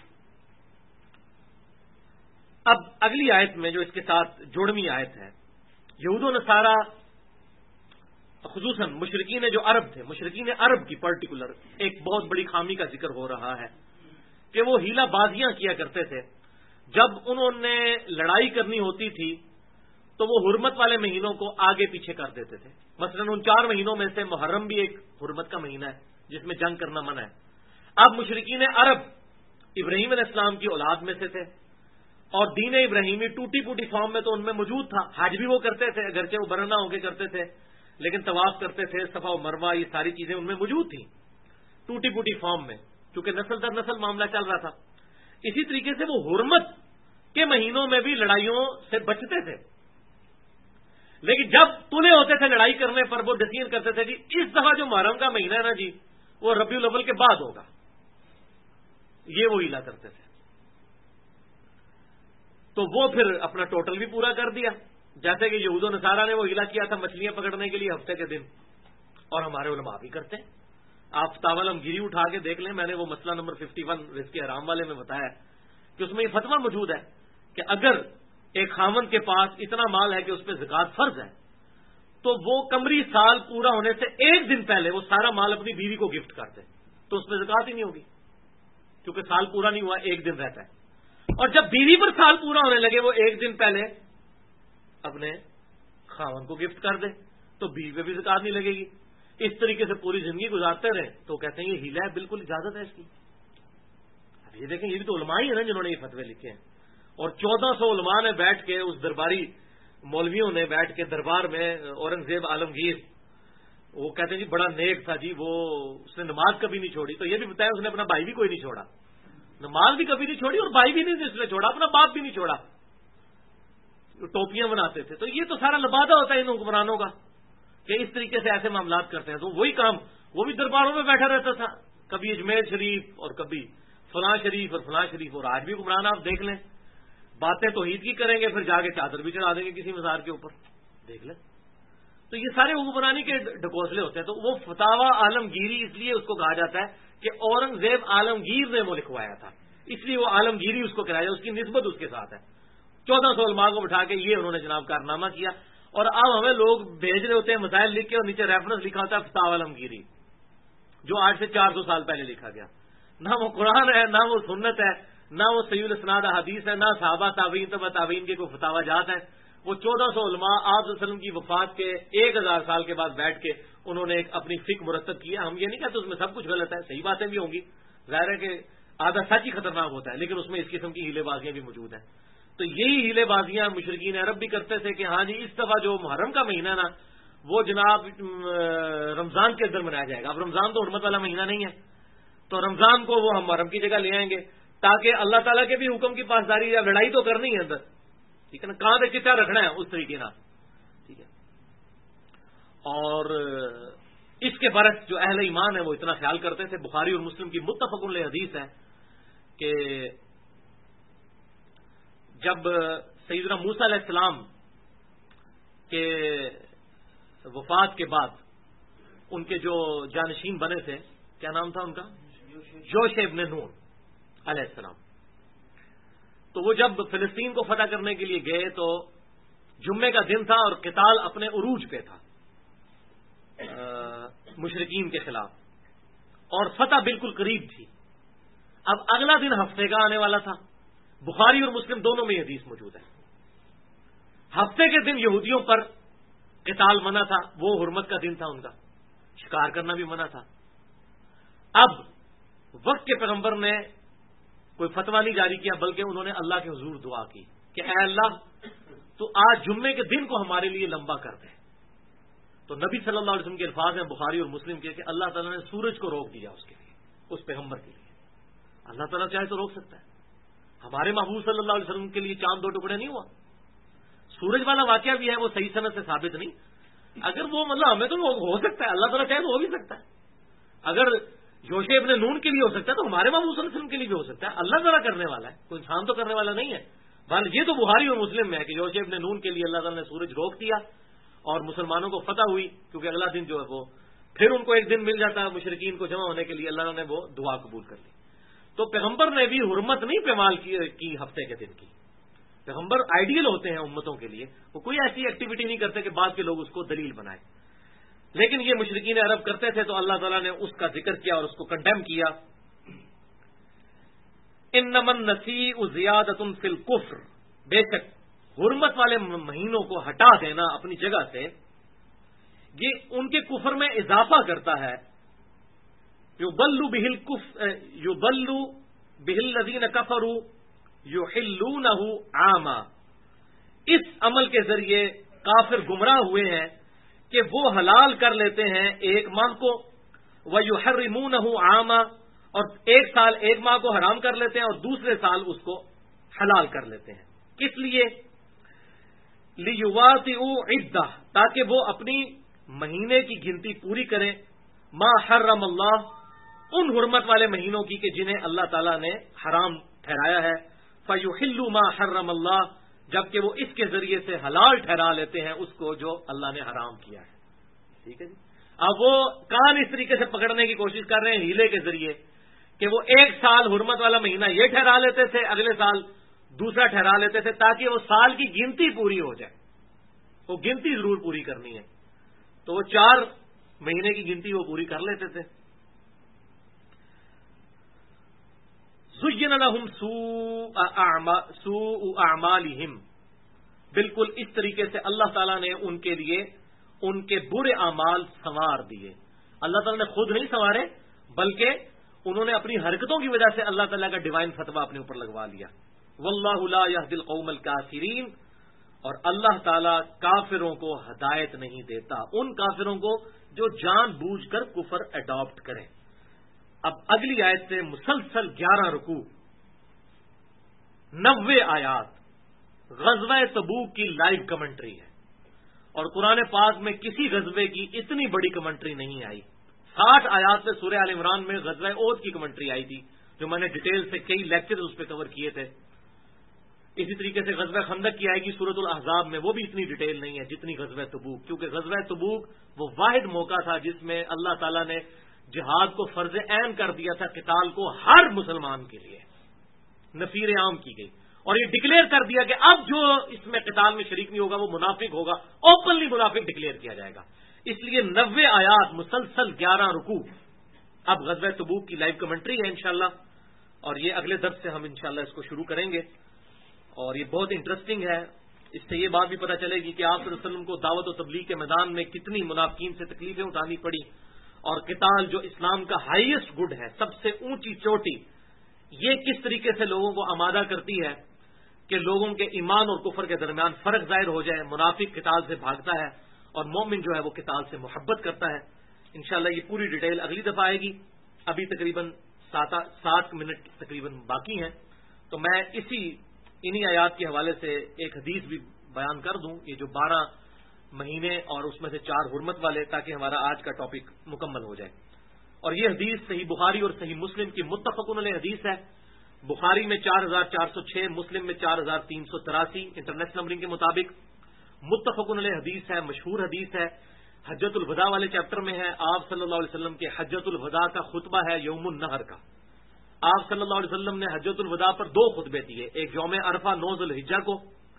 اب اگلی آیت میں جو اس کے ساتھ جوڑویں آیت ہے، یہود و نصارہ خصوصاً مشرکین جو عرب تھے، مشرکین عرب کی پرٹیکولر ایک بہت بڑی خامی کا ذکر ہو رہا ہے کہ وہ ہیلا بازیاں کیا کرتے تھے. جب انہوں نے لڑائی کرنی ہوتی تھی تو وہ حرمت والے مہینوں کو آگے پیچھے کر دیتے تھے. مثلاً ان 4 مہینوں میں سے محرم بھی ایک حرمت کا مہینہ ہے جس میں جنگ کرنا منع ہے. اب مشرکین عرب ابراہیم علیہ السلام کی اولاد میں سے تھے اور دین ابراہیمی ٹوٹی پوٹی فارم میں تو ان میں موجود تھا. حج بھی وہ کرتے تھے، اگرچہ وہ برہنہ ہو کے کرتے تھے، لیکن طواف کرتے تھے، صفا و مروہ، یہ ساری چیزیں ان میں موجود تھیں ٹوٹی پوٹی فارم میں، کیونکہ نسل در نسل معاملہ چل رہا تھا. اسی طریقے سے وہ حرمت کے مہینوں میں بھی لڑائیوں سے بچتے تھے، لیکن جب تلے ہوتے تھے لڑائی کرنے پر وہ ڈسیزن کرتے تھے جی اس دفعہ جو محرم کا مہینہ ہے نا جی وہ ربیع الاول کے بعد ہوگا. یہ وہ ہیلا کرتے تھے. تو وہ پھر اپنا ٹوٹل بھی پورا کر دیا، جیسے کہ یہود و نصارہ نے وہ ہیلا کیا تھا مچھلیاں پکڑنے کے لیے ہفتے کے دن، اور ہمارے علماء بھی کرتے ہیں. آپ فتاوی علمگیری اٹھا کے دیکھ لیں، میں نے وہ مسئلہ نمبر 51 رزق حرام والے میں بتایا کہ اس میں یہ فتویٰ موجود ہے کہ اگر ایک خاوند کے پاس اتنا مال ہے کہ اس پہ زکوٰۃ فرض ہے تو وہ قمری سال پورا ہونے سے ایک دن پہلے وہ سارا مال اپنی بیوی کو گفٹ کر دے تو اس پہ زکوٰۃ ہی نہیں ہوگی، کیونکہ سال پورا نہیں ہوا، ایک دن رہتا ہے. اور جب بیوی پر سال پورا ہونے لگے وہ ایک دن پہلے اپنے خاوند کو گفٹ کر دے تو بیوی پہ بھی زکوٰۃ نہیں لگے گی. اس طریقے سے پوری زندگی گزارتے رہے تو کہتے ہیں یہ ہیلا ہے، بالکل اجازت ہے اس کی. اب یہ دیکھیں، یہ بھی تو علماء ہی ہیں نا جنہوں نے یہ فتوے لکھے ہیں، اور 1400 علماء نے بیٹھ کے، اس درباری مولویوں نے بیٹھ کے دربار میں اورنگزیب عالمگیر، وہ کہتے ہیں جی بڑا نیک تھا جی، وہ اس نے نماز کبھی نہیں چھوڑی. تو یہ بھی بتایا اس نے اپنا بھائی بھی کوئی نہیں چھوڑا، نماز بھی کبھی نہیں چھوڑی اور بھائی بھی نہیں اس نے چھوڑا، اپنا باپ بھی نہیں چھوڑا. ٹوپیاں بناتے تھے. تو یہ تو سارا لبادہ ہوتا ہے ان حکمرانوں کا کہ اس طریقے سے ایسے معاملات کرتے ہیں. تو وہی کام وہ بھی درباروں میں بیٹھا رہتا تھا، کبھی اجمیر شریف اور کبھی فلاں شریف اور فلاں شریف. اور آج بھی حکمران آپ دیکھ لیں، باتیں توحید کی کریں گے، پھر جا کے چادر بھی چڑھا دیں گے کسی مزار کے اوپر، دیکھ لیں. تو یہ سارے حکمرانی کے ڈھکوسلے ہوتے ہیں. تو وہ فتاوی عالمگیری اس لیے اس کو کہا جاتا ہے کہ اورنگزیب عالمگیر نے وہ لکھوایا تھا، اس لیے وہ عالمگیری اس کو کرایا، اس کی نسبت اس کے ساتھ ہے. 1400 علماء کو بٹھا کے یہ انہوں نے جناب کارنامہ کیا. اور اب ہمیں لوگ بھیج رہے ہوتے ہیں مسائل لکھ کے اور نیچے ریفرنس لکھا ہوتا ہے فتاوی عالمگیری، جو آج سے 400 سال پہلے لکھا گیا. نہ وہ قرآن ہے، نہ وہ سنت ہے، نہ وہ صحیح الاسناد حدیث ہے، نہ صحابہ تابعین تبع تابعین کے کوئی فتاوی جات ہیں. وہ 1400 علماء آپ صلی اللہ علیہ وسلم کی وفات کے 1000 سال کے بعد بیٹھ کے انہوں نے ایک اپنی فقہ مرتب کیا. ہم یہ نہیں کہتے اس میں سب کچھ غلط ہے، صحیح باتیں بھی ہوں گی، ظاہر ہے کہ آدھا سچ ہی خطرناک ہوتا ہے، لیکن اس میں اس قسم کی ہیلے بازیاں بھی موجود ہیں. تو یہی ہیلے بازیاں مشرکین عرب بھی کرتے تھے کہ ہاں جی اس دفعہ جو محرم کا مہینہ نا وہ جناب رمضان کے اندر منایا جائے گا. اب رمضان تو حرمت والا مہینہ نہیں ہے، تو رمضان کو وہ ہم محرم کی جگہ لے آئیں گے تاکہ اللہ تعالیٰ کے بھی حکم کی پاسداری، یا لڑائی تو کرنی ہے اندر، ٹھیک ہے نا، کہاں پہ کتنا رکھنا ہے اس طریقے نا، ٹھیک ہے. اور اس کے برعکس جو اہل ایمان ہے وہ اتنا خیال کرتے تھے. بخاری اور مسلم کی متفق علیہ حدیث ہے کہ جب سیدنا موسیٰ علیہ السلام کے وفات کے بعد ان کے جو جانشین بنے تھے، کیا نام تھا ان کا؟ یوشع ابن نون علیہ السلام. تو وہ جب فلسطین کو فتح کرنے کے لیے گئے تو جمعے کا دن تھا اور قتال اپنے عروج پہ تھا مشرکین کے خلاف، اور فتح بالکل قریب تھی. اب اگلا دن ہفتے کا آنے والا تھا. بخاری اور مسلم دونوں میں یہ حدیث موجود ہے. ہفتے کے دن یہودیوں پر قتال منع تھا، وہ حرمت کا دن تھا ان کا، شکار کرنا بھی منع تھا. اب وقت کے پیغمبر نے کوئی فتویٰ نہیں جاری کیا، بلکہ انہوں نے اللہ کے حضور دعا کی کہ اے اللہ تو آج جمعے کے دن کو ہمارے لیے لمبا کر دے. تو نبی صلی اللہ علیہ وسلم کے الفاظ ہیں بخاری اور مسلم کے کہ اللہ تعالیٰ نے سورج کو روک دیا اس کے لیے، اس پیغمبر کے لیے. اللہ تعالیٰ چاہے تو روک سکتا ہے. ہمارے محبوب صلی اللہ علیہ وسلم کے لیے چاند 2 ٹکڑے نہیں ہوا. سورج والا واقعہ بھی ہے، وہ صحیح سند سے ثابت نہیں. اگر وہ مطلب ہمیں تو وہ ہو سکتا ہے، اللہ تعالیٰ چاہے تو ہو بھی سکتا ہے. اگر یوشع ابن نون کے لیے ہو سکتا ہے تو ہمارے محبوب صلی اللہ علیہ وسلم کے لیے بھی ہو سکتا ہے. اللہ تعالیٰ کرنے والا ہے, کوئی انسان تو کرنے والا نہیں ہے. بہرحال یہ تو بخاری اور مسلم میں ہے کہ یوشع ابن نون کے لیے اللہ تعالیٰ نے سورج روک دیا اور مسلمانوں کو فتح ہوئی, کیونکہ اگلا دن جو ہے وہ پھر ان کو ایک دن مل جاتا ہے مشرکین کو جمع ہونے کے لیے, اللہ نے وہ دعا قبول کر لی. تو پیغمبر نے بھی حرمت نہیں پیمال کی ہفتے کے دن کی. پیغمبر آئیڈیل ہوتے ہیں امتوں کے لیے, وہ کوئی ایسی ایکٹیویٹی نہیں کرتے کہ بعد کے لوگ اس کو دلیل بنائیں. لیکن یہ مشرکین عرب کرتے تھے تو اللہ تعالیٰ نے اس کا ذکر کیا اور اس کو کنڈیم کیا. انما النسیء زیادۃ فی الکفر, بے شک حرمت والے مہینوں کو ہٹا دینا اپنی جگہ سے یہ ان کے کفر میں اضافہ کرتا ہے. یضل بہ الذین کفروا یحلونہ عاما, اس عمل کے ذریعے کافر گمراہ ہوئے ہیں کہ وہ حلال کر لیتے ہیں ایک ماہ کو, وَيُحَرِّمُونَهُ عَامًا, اور ایک سال ایک ماہ کو حرام کر لیتے ہیں اور دوسرے سال اس کو حلال کر لیتے ہیں. کس لیے؟ لِيُوَاطِئُوا عِدَّةَ, تاکہ وہ اپنی مہینے کی گنتی پوری کریں. ما حرم اللہ, ان حرمت والے مہینوں کی کہ جنہیں اللہ تعالیٰ نے حرام ٹھہرایا ہے. فَيُحِلُّ مَا حَرَّمَ اللَّهُ, جبکہ وہ اس کے ذریعے سے حلال ٹھہرا لیتے ہیں اس کو جو اللہ نے حرام کیا ہے. ٹھیک ہے جی. اب وہ کان اس طریقے سے پکڑنے کی کوشش کر رہے ہیں ہیلے کے ذریعے کہ وہ ایک سال حرمت والا مہینہ یہ ٹھہرا لیتے تھے, اگلے سال دوسرا ٹھہرا لیتے تھے, تاکہ وہ سال کی گنتی پوری ہو جائے. وہ گنتی ضرور پوری کرنی ہے, تو وہ 4 مہینے کی گنتی وہ پوری کر لیتے تھے. زُيِّنَ لَهُمْ سُوءُ أَعْمَالِهِمْ, بالکل اس طریقے سے اللہ تعالیٰ نے ان کے لیے ان کے برے اعمال سنوار دیے. اللہ تعالیٰ نے خود نہیں سنوارے, بلکہ انہوں نے اپنی حرکتوں کی وجہ سے اللہ تعالیٰ کا ڈیوائن فتویٰ اپنے اوپر لگوا لیا. وَاللَّهُ لَا يَهْدِي الْقَوْمَ الْكَافِرِينَ, اور اللہ تعالیٰ کافروں کو ہدایت نہیں دیتا, ان کافروں کو جو جان بوجھ کر کفر اڈاپٹ کریں. اب اگلی آیت سے مسلسل 11 رکوع, 90 آیات غزوہ تبوک کی لائیو کمنٹری ہے, اور قرآن پاک میں کسی غزوے کی اتنی بڑی کمنٹری نہیں آئی. 60 آیات میں سورہ آل عمران میں غزوہ احد کی کمنٹری آئی تھی, جو میں نے ڈیٹیل سے کئی لیکچر اس پہ کور کیے تھے. اسی طریقے سے غزوہ خندق کی آئے گی سورۃ الاحزاب میں, وہ بھی اتنی ڈیٹیل نہیں ہے جتنی غزوہ تبوک, کیونکہ غزوہ تبوک وہ واحد موقع تھا جس میں اللہ تعالیٰ نے جہاد کو فرض عین کر دیا تھا, قتال کو ہر مسلمان کے لیے نفیر عام کی گئی, اور یہ ڈکلیئر کر دیا کہ اب جو اس میں قتال میں شریک نہیں ہوگا وہ منافق ہوگا, اوپنلی منافق ڈکلیئر کیا جائے گا. اس لیے 90 آیات مسلسل 11 رکوع. اب غزوہ تبوک کی لائیو کمنٹری ہے انشاءاللہ, اور یہ اگلے درس سے ہم انشاءاللہ اس کو شروع کریں گے, اور یہ بہت انٹرسٹنگ ہے. اس سے یہ بات بھی پتہ چلے گی کہ آپ صلی اللہ علیہ وسلم کو دعوت و تبلیغ کے میدان میں کتنی منافقین سے تکلیفیں اٹھانی پڑی, اور قتال جو اسلام کا ہائیسٹ گڈ ہے, سب سے اونچی چوٹی, یہ کس طریقے سے لوگوں کو آمادہ کرتی ہے کہ لوگوں کے ایمان اور کفر کے درمیان فرق ظاہر ہو جائے. منافق قتال سے بھاگتا ہے اور مومن جو ہے وہ قتال سے محبت کرتا ہے. انشاءاللہ یہ پوری ڈیٹیل اگلی دفعہ آئے گی. ابھی تقریباً 7 منٹ تقریباً باقی ہیں, تو میں انہی آیات کے حوالے سے ایک حدیث بھی بیان کر دوں, یہ جو 12 مہینے اور اس میں سے 4 حرمت والے, تاکہ ہمارا آج کا ٹاپک مکمل ہو جائے. اور یہ حدیث صحیح بخاری اور صحیح مسلم کی متفق علیہ حدیث ہے. بخاری میں 4406, مسلم میں 4383 انٹرنیشنل نمبرنگ کے مطابق. متفق علیہ حدیث ہے, مشہور حدیث ہے, حجۃ الوداع والے چیپٹر میں ہے. آپ صلی اللہ علیہ وسلم کے حجۃ الوداع کا خطبہ ہے یوم النحر کا. آپ صلی اللہ علیہ وسلم نے حجۃ الوداع پر 2 خطبے دیے, ایک یوم عرفہ 9 ذی الحجہ کو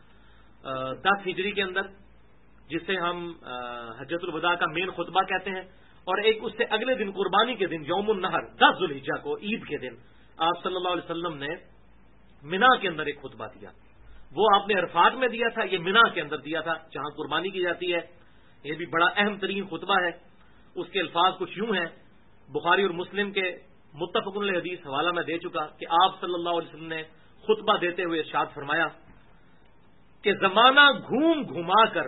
10 ہجری کے اندر, جسے ہم حجۃ الوداع کا مین خطبہ کہتے ہیں, اور ایک اس سے اگلے دن قربانی کے دن یوم النحر 10 ذی الحجہ کو عید کے دن آپ صلی اللہ علیہ وسلم نے منا کے اندر ایک خطبہ دیا. وہ آپ نے عرفات میں دیا تھا, یہ منا کے اندر دیا تھا جہاں قربانی کی جاتی ہے. یہ بھی بڑا اہم ترین خطبہ ہے. اس کے الفاظ کچھ یوں ہیں, بخاری اور مسلم کے متفق علیہ حدیث حوالہ میں دے چکا کہ آپ صلی اللہ علیہ وسلم نے خطبہ دیتے ہوئے ارشاد فرمایا کہ زمانہ گھوم گھما کر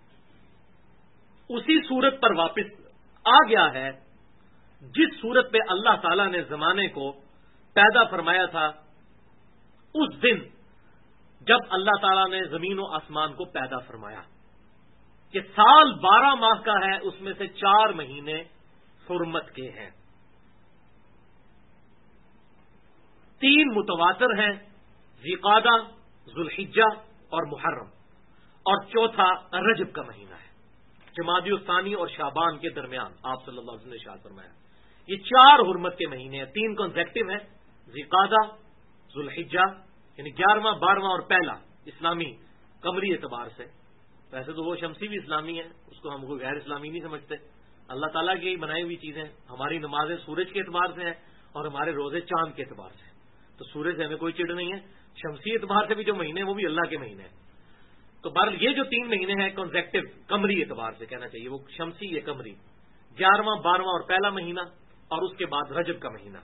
اسی صورت پر واپس آ گیا ہے جس صورت پہ اللہ تعالیٰ نے زمانے کو پیدا فرمایا تھا اس دن جب اللہ تعالیٰ نے زمین و آسمان کو پیدا فرمایا, کہ سال 12 ماہ کا ہے, اس میں سے 4 مہینے حرمت کے ہیں. 3 متواتر ہیں، ذی-قعدہ، ذوالحجہ اور محرم، اور چوتھا رجب کا مہینہ ہے، جمادی الثانی اور شعبان کے درمیان آپ صلی اللہ علیہ وسلم نے ارشاد فرمایا۔ یہ 4 حرمت کے مہینے ہیں، 3 کنزیکٹو ہیں، ذی-قعدہ، ذوالحجہ یعنی 11واں، 12واں اور پہلا اسلامی قمری اعتبار سے، ویسے تو وہ شمسی بھی اسلامی ہے، اس کو ہم کو غیر اسلامی نہیں سمجھتے، اللہ تعالیٰ کی بنائی ہوئی چیزیں، ہماری نمازیں سورج کے اعتبار سے ہیں اور ہمارے روزے چاند کے اعتبار سے ہیں، تو سورج سے ہمیں کوئی چڑ نہیں ہے، شمسی اعتبار سے بھی جو مہینے ہیں وہ بھی اللہ کے مہینے ہیں۔ تو بہرحال یہ جو 3 مہینے ہیں کنزیکٹو قمری اعتبار سے کہنا چاہیے، وہ شمسی یہ قمری، 11واں، 12واں اور پہلا مہینہ اور اس کے بعد رجب کا مہینہ،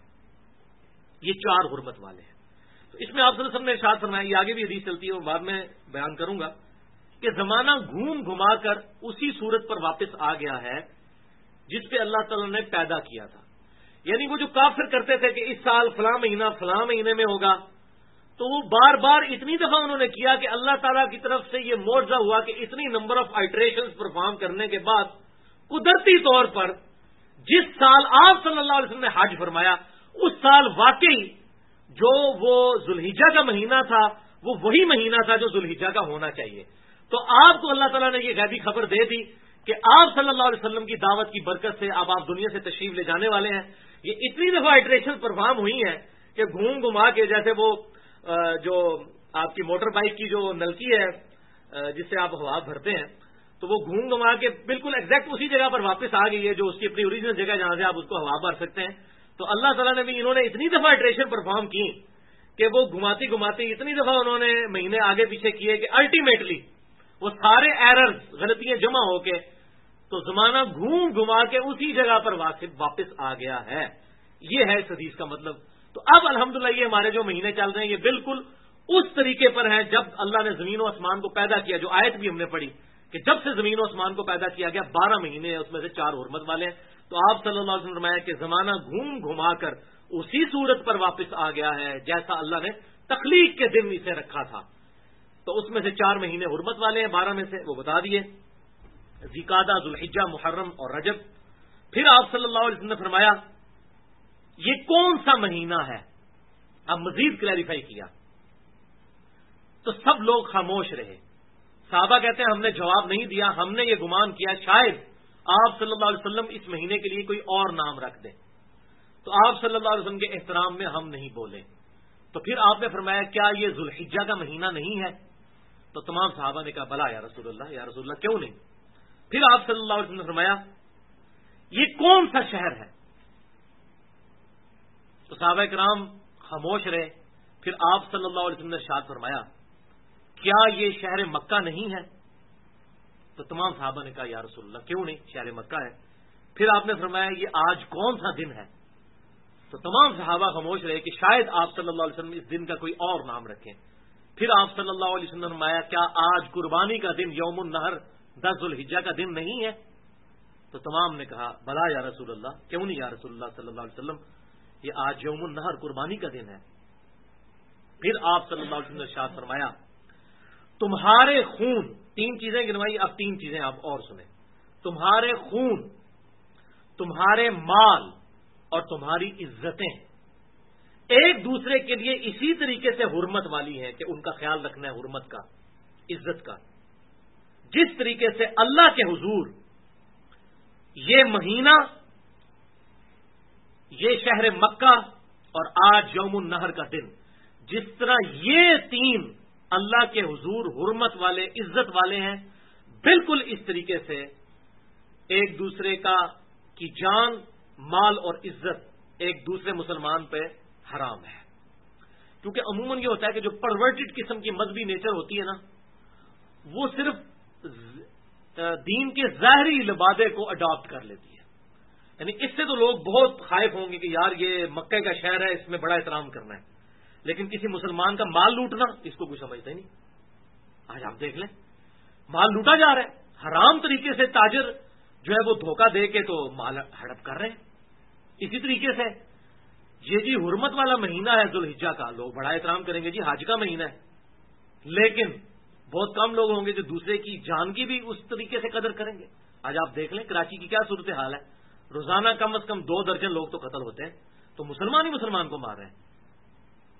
یہ 4 حرمت والے ہیں۔ تو اس میں آپ صلی اللہ علیہ وسلم نے ارشاد فرمایا، یہ آگے بھی حدیث چلتی ہے وہ بعد میں بیان کروں گا، کہ زمانہ گھوم گھما کر اسی صورت پر واپس آ گیا ہے جس پہ اللہ تعالیٰ نے پیدا کیا تھا۔ یعنی وہ جو کافر کرتے تھے کہ اس سال فلاں مہینے میں ہوگا، تو وہ بار بار اتنی دفعہ انہوں نے کیا کہ اللہ تعالیٰ کی طرف سے یہ معجزہ ہوا کہ اتنی نمبر آف آئٹریشنز پرفارم کرنے کے بعد قدرتی طور پر جس سال آپ صلی اللہ علیہ وسلم نے حج فرمایا، اس سال واقعی جو وہ ذوالحجہ کا مہینہ تھا وہ وہی مہینہ تھا جو ذوالحجہ کا ہونا چاہیے۔ تو آپ کو اللہ تعالیٰ نے یہ غیبی خبر دے دی کہ آپ صلی اللہ علیہ وسلم کی دعوت کی برکت سے اب آپ دنیا سے تشریف لے جانے والے ہیں۔ یہ اتنی دفعہ آئٹریشن پرفارم ہوئی ہیں کہ گھوم گھما کے، جیسے وہ جو آپ کی موٹر بائک کی جو نلکی ہے جس سے آپ ہوا بھرتے ہیں، تو وہ گھوم گھما کے بالکل ایگزیکٹ اسی جگہ پر واپس آ گئی ہے جو اس کی اپنی اوریجنل جگہ جہاں سے آپ اس کو ہوا بھر سکتے ہیں۔ تو اللہ تعالیٰ نے بھی انہوں نے اتنی دفعہ آئٹریشن پرفارم کی کہ وہ گھماتی گھماتی اتنی دفعہ انہوں نے مہینے آگے پیچھے کیے کہ الٹیمیٹلی وہ سارے ایررز، غلطیاں جمع ہو کے تو زمانہ گھوم گھما کے اسی جگہ پر واپس آ گیا ہے۔ یہ ہے اس حدیث کا مطلب۔ تو اب الحمدللہ یہ ہمارے جو مہینے چل رہے ہیں یہ بالکل اس طریقے پر ہیں جب اللہ نے زمین و آسمان کو پیدا کیا، جو آیت بھی ہم نے پڑھی کہ جب سے زمین و آسمان کو پیدا کیا گیا 12 مہینے ہیں، اس میں سے 4 حرمت والے ہیں۔ تو آپ صلی اللہ علیہ وسلم نے فرمایا کہ زمانہ گھوم گھما کر اسی صورت پر واپس آ گیا ہے جیسا اللہ نے تخلیق کے دن اسے رکھا تھا۔ تو اس میں سے 4 مہینے حرمت والے ہیں، 12 میں سے وہ بتا دیے، ذی-قعدہ، ذوالحجہ، محرم اور رجب۔ پھر آپ صلی اللہ علیہ وسلم نے فرمایا یہ کون سا مہینہ ہے؟ اب مزید کلیریفائی کیا تو سب لوگ خاموش رہے۔ صحابہ کہتے ہیں ہم نے جواب نہیں دیا، ہم نے یہ گمان کیا شاید آپ صلی اللہ علیہ وسلم اس مہینے کے لیے کوئی اور نام رکھ دیں، تو آپ صلی اللہ علیہ وسلم کے احترام میں ہم نہیں بولے۔ تو پھر آپ نے فرمایا کیا یہ ذوالحجہ کا مہینہ نہیں ہے؟ تو تمام صحابہ نے کہا بلا یا رسول اللہ کیوں نہیں؟ پھر آپ صلی اللہ علیہ وسلم نے فرمایا یہ کون سا شہر ہے؟ تو صحابہ کرام خاموش رہے۔ پھر آپ صلی اللہ علیہ وسلم نے ارشاد فرمایا کیا یہ شہر مکہ نہیں ہے؟ تو تمام صحابہ نے کہا یا رسول اللہ کیوں نہیں، شہر مکہ ہے۔ پھر آپ نے فرمایا یہ آج کون سا دن ہے؟ تو تمام صحابہ خاموش رہے کہ شاید آپ صلی اللہ علیہ وسلم اس دن کا کوئی اور نام رکھیں۔ پھر آپ صلی اللہ علیہ وسلم نے فرمایا کیا آج قربانی کا دن یوم النحر 10 ذوالحجہ کا دن نہیں ہے؟ تو تمام نے کہا بلا یا رسول اللہ کیوں نہیں یا رسول اللہ صلی اللہ علیہ وسلم، یہ آج یوم النحر قربانی کا دن ہے۔ پھر آپ صلی اللہ علیہ وسلم نے ارشاد فرمایا تمہارے خون، 3 چیزیں گنوائی، اب 3 چیزیں آپ اور سنیں، تمہارے خون، تمہارے مال اور تمہاری عزتیں ایک دوسرے کے لیے اسی طریقے سے حرمت والی ہیں کہ ان کا خیال رکھنا ہے، حرمت کا، عزت کا، جس طریقے سے اللہ کے حضور یہ مہینہ، یہ شہر مکہ اور آج یوم النحر کا دن، جس طرح یہ 3 اللہ کے حضور حرمت والے، عزت والے ہیں، بالکل اس طریقے سے ایک دوسرے کی جان، مال اور عزت ایک دوسرے مسلمان پہ حرام ہے۔ کیونکہ عموماً یہ ہوتا ہے کہ جو پرورٹڈ قسم کی مذہبی نیچر ہوتی ہے نا، وہ صرف دین کے ظاہری لبادے کو اڈاپٹ کر لیتی ہے۔ یعنی اس سے تو لوگ بہت خائف ہوں گے کہ یار یہ مکہ کا شہر ہے، اس میں بڑا احترام کرنا ہے، لیکن کسی مسلمان کا مال لوٹنا اس کو کوئی سمجھتا ہی نہیں۔ آج آپ دیکھ لیں مال لوٹا جا رہا ہے، حرام طریقے سے تاجر جو ہے وہ دھوکہ دے کے تو مال ہڑپ کر رہے ہیں۔ اسی طریقے سے یہ جی حرمت والا مہینہ ہے ذوالحجہ کا، لوگ بڑا احترام کریں گے، جی حج کا مہینہ ہے، لیکن بہت کم لوگ ہوں گے جو دوسرے کی جان کی بھی اس طریقے سے قدر کریں گے۔ آج آپ دیکھ لیں کراچی کی کیا صورتحال ہے، روزانہ کم از کم 2 درجن لوگ تو قتل ہوتے ہیں، تو مسلمان ہی مسلمان کو مار رہے ہیں۔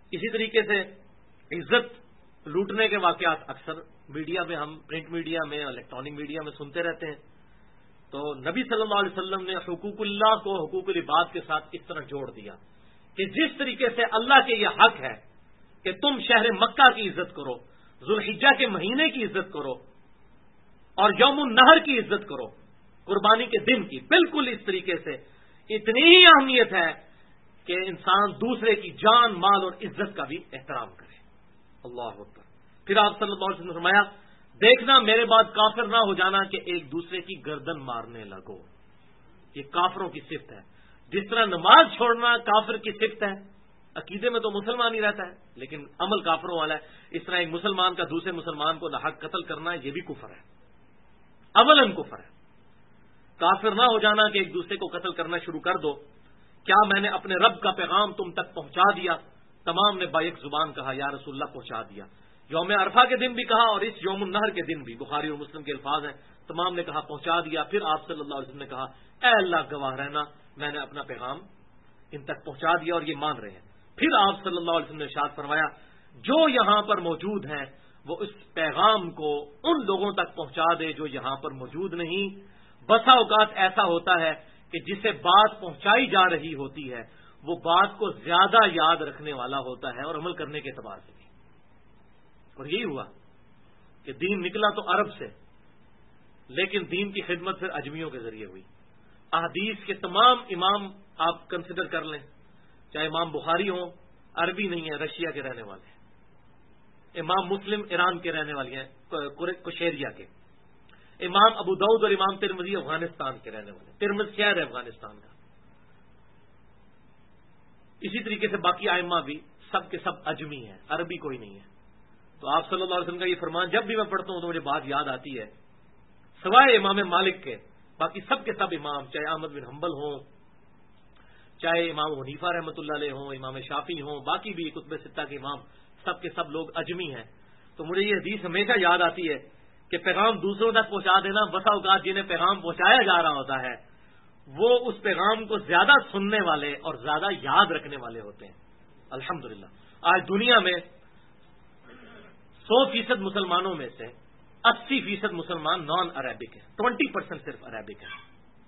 اسی طریقے سے عزت لوٹنے کے واقعات اکثر میڈیا میں، ہم پرنٹ میڈیا میں، الیکٹرانک میڈیا میں سنتے رہتے ہیں. تو نبی صلی اللہ علیہ وسلم نے حقوق اللہ کو حقوق العباد کے ساتھ اس طرح جوڑ دیا کہ جس طریقے سے اللہ کے یہ حق ہے کہ تم شہر مکہ کی عزت کرو، ذوالحجہ کے مہینے کی عزت کرو اور یوم النحر کی عزت کرو، قربانی کے دن کی، بالکل اس طریقے سے اتنی ہی اہمیت ہے کہ انسان دوسرے کی جان، مال اور عزت کا بھی احترام کرے. اللہ اکبر. پھر آپ صلی اللہ علیہ وسلم نے فرمایا دیکھنا میرے بعد کافر نہ ہو جانا کہ ایک دوسرے کی گردن مارنے لگو. یہ کافروں کی صفت ہے. جس طرح نماز چھوڑنا کافر کی صفت ہے، عقیدے میں تو مسلمان ہی رہتا ہے لیکن عمل کافروں والا ہے، اس طرح ایک مسلمان کا دوسرے مسلمان کو ناحق قتل کرنا یہ بھی کفر ہے، عملاً کفر ہے. کافر نہ ہو جانا کہ ایک دوسرے کو قتل کرنا شروع کر دو. کیا میں نے اپنے رب کا پیغام تم تک پہنچا دیا؟ تمام نے بایک زبان کہا یا رسول اللہ پہنچا دیا. یوم عرفہ کے دن بھی کہا اور اس یوم النحر کے دن بھی، بخاری اور مسلم کے الفاظ ہیں. تمام نے کہا پہنچا دیا. پھر آپ صلی اللہ علیہ وسلم نے کہا اے اللہ گواہ رہنا میں نے اپنا پیغام ان تک پہنچا دیا اور یہ مان رہے ہیں. پھر آپ صلی اللہ علیہ وسلم نے ارشاد فرمایا جو یہاں پر موجود ہیں وہ اس پیغام کو ان لوگوں تک پہنچا دے جو یہاں پر موجود نہیں. بسا اوقات ایسا ہوتا ہے کہ جسے بات پہنچائی جا رہی ہوتی ہے وہ بات کو زیادہ یاد رکھنے والا ہوتا ہے اور عمل کرنے کے اعتبار سے بھی. اور یہی ہوا کہ دین نکلا تو عرب سے، لیکن دین کی خدمت پھر اجمیوں کے ذریعے ہوئی. احادیث کے تمام امام آپ کنسیڈر کر لیں، چاہے امام بخاری ہوں، عربی نہیں ہے، رشیا کے رہنے والے ہیں. امام مسلم ایران کے رہنے والے ہیں، کشیریا کے. امام ابو داؤد اور امام ترمذی افغانستان کے رہنے والے، ترمذ شہر ہے افغانستان کا. اسی طریقے سے باقی ائمہ بھی سب کے سب اجمی ہیں، عربی کوئی نہیں ہے. تو آپ صلی اللہ علیہ وسلم کا یہ فرمان جب بھی میں پڑھتا ہوں تو مجھے بات یاد آتی ہے، سوائے امام مالک کے باقی سب کے سب امام، چاہے احمد بن حنبل ہوں، چاہے امام حنیفہ رحمۃ اللہ علیہ ہوں، امام شافعی ہوں، باقی بھی کتب ستہ کے امام، سب کے سب لوگ اجمی ہیں. تو مجھے یہ حدیث ہمیشہ یاد آتی ہے کہ پیغام دوسروں تک پہنچا دینا. بسا اوقات جنہیں پیغام پہنچایا جا رہا ہوتا ہے وہ اس پیغام کو زیادہ سننے والے اور زیادہ یاد رکھنے والے ہوتے ہیں. الحمدللہ آج دنیا میں 100% مسلمانوں میں سے 80% مسلمان نان عربک ہیں، 20% صرف عربک ہیں.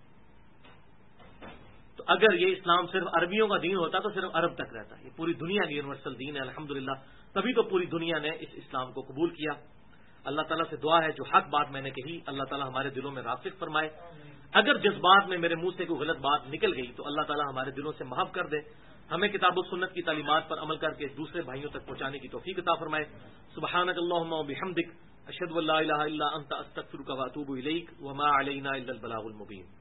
تو اگر یہ اسلام صرف عربیوں کا دین ہوتا تو صرف عرب تک رہتا. یہ پوری دنیا کا یونیورسل دین ہے الحمدللہ. تبھی تو پوری دنیا نے اس اسلام کو قبول کیا. اللہ تعالیٰ سے دعا ہے جو حق بات میں نے کہی اللہ تعالیٰ ہمارے دلوں میں راسخ فرمائے. اگر جذبات میں میرے منہ سے کوئی غلط بات نکل گئی تو اللہ تعالیٰ ہمارے دلوں سے معاف کر دے. ہمیں کتاب و سنت کی تعلیمات پر عمل کر کے دوسرے بھائیوں تک پہنچانے کی توفیق عطا فرمائے. سبحانک اللہم و بحمدک اشہد ان لا الہ الا انت استغفرک و اتوب الیک وما علینا الا البلاغ المبین.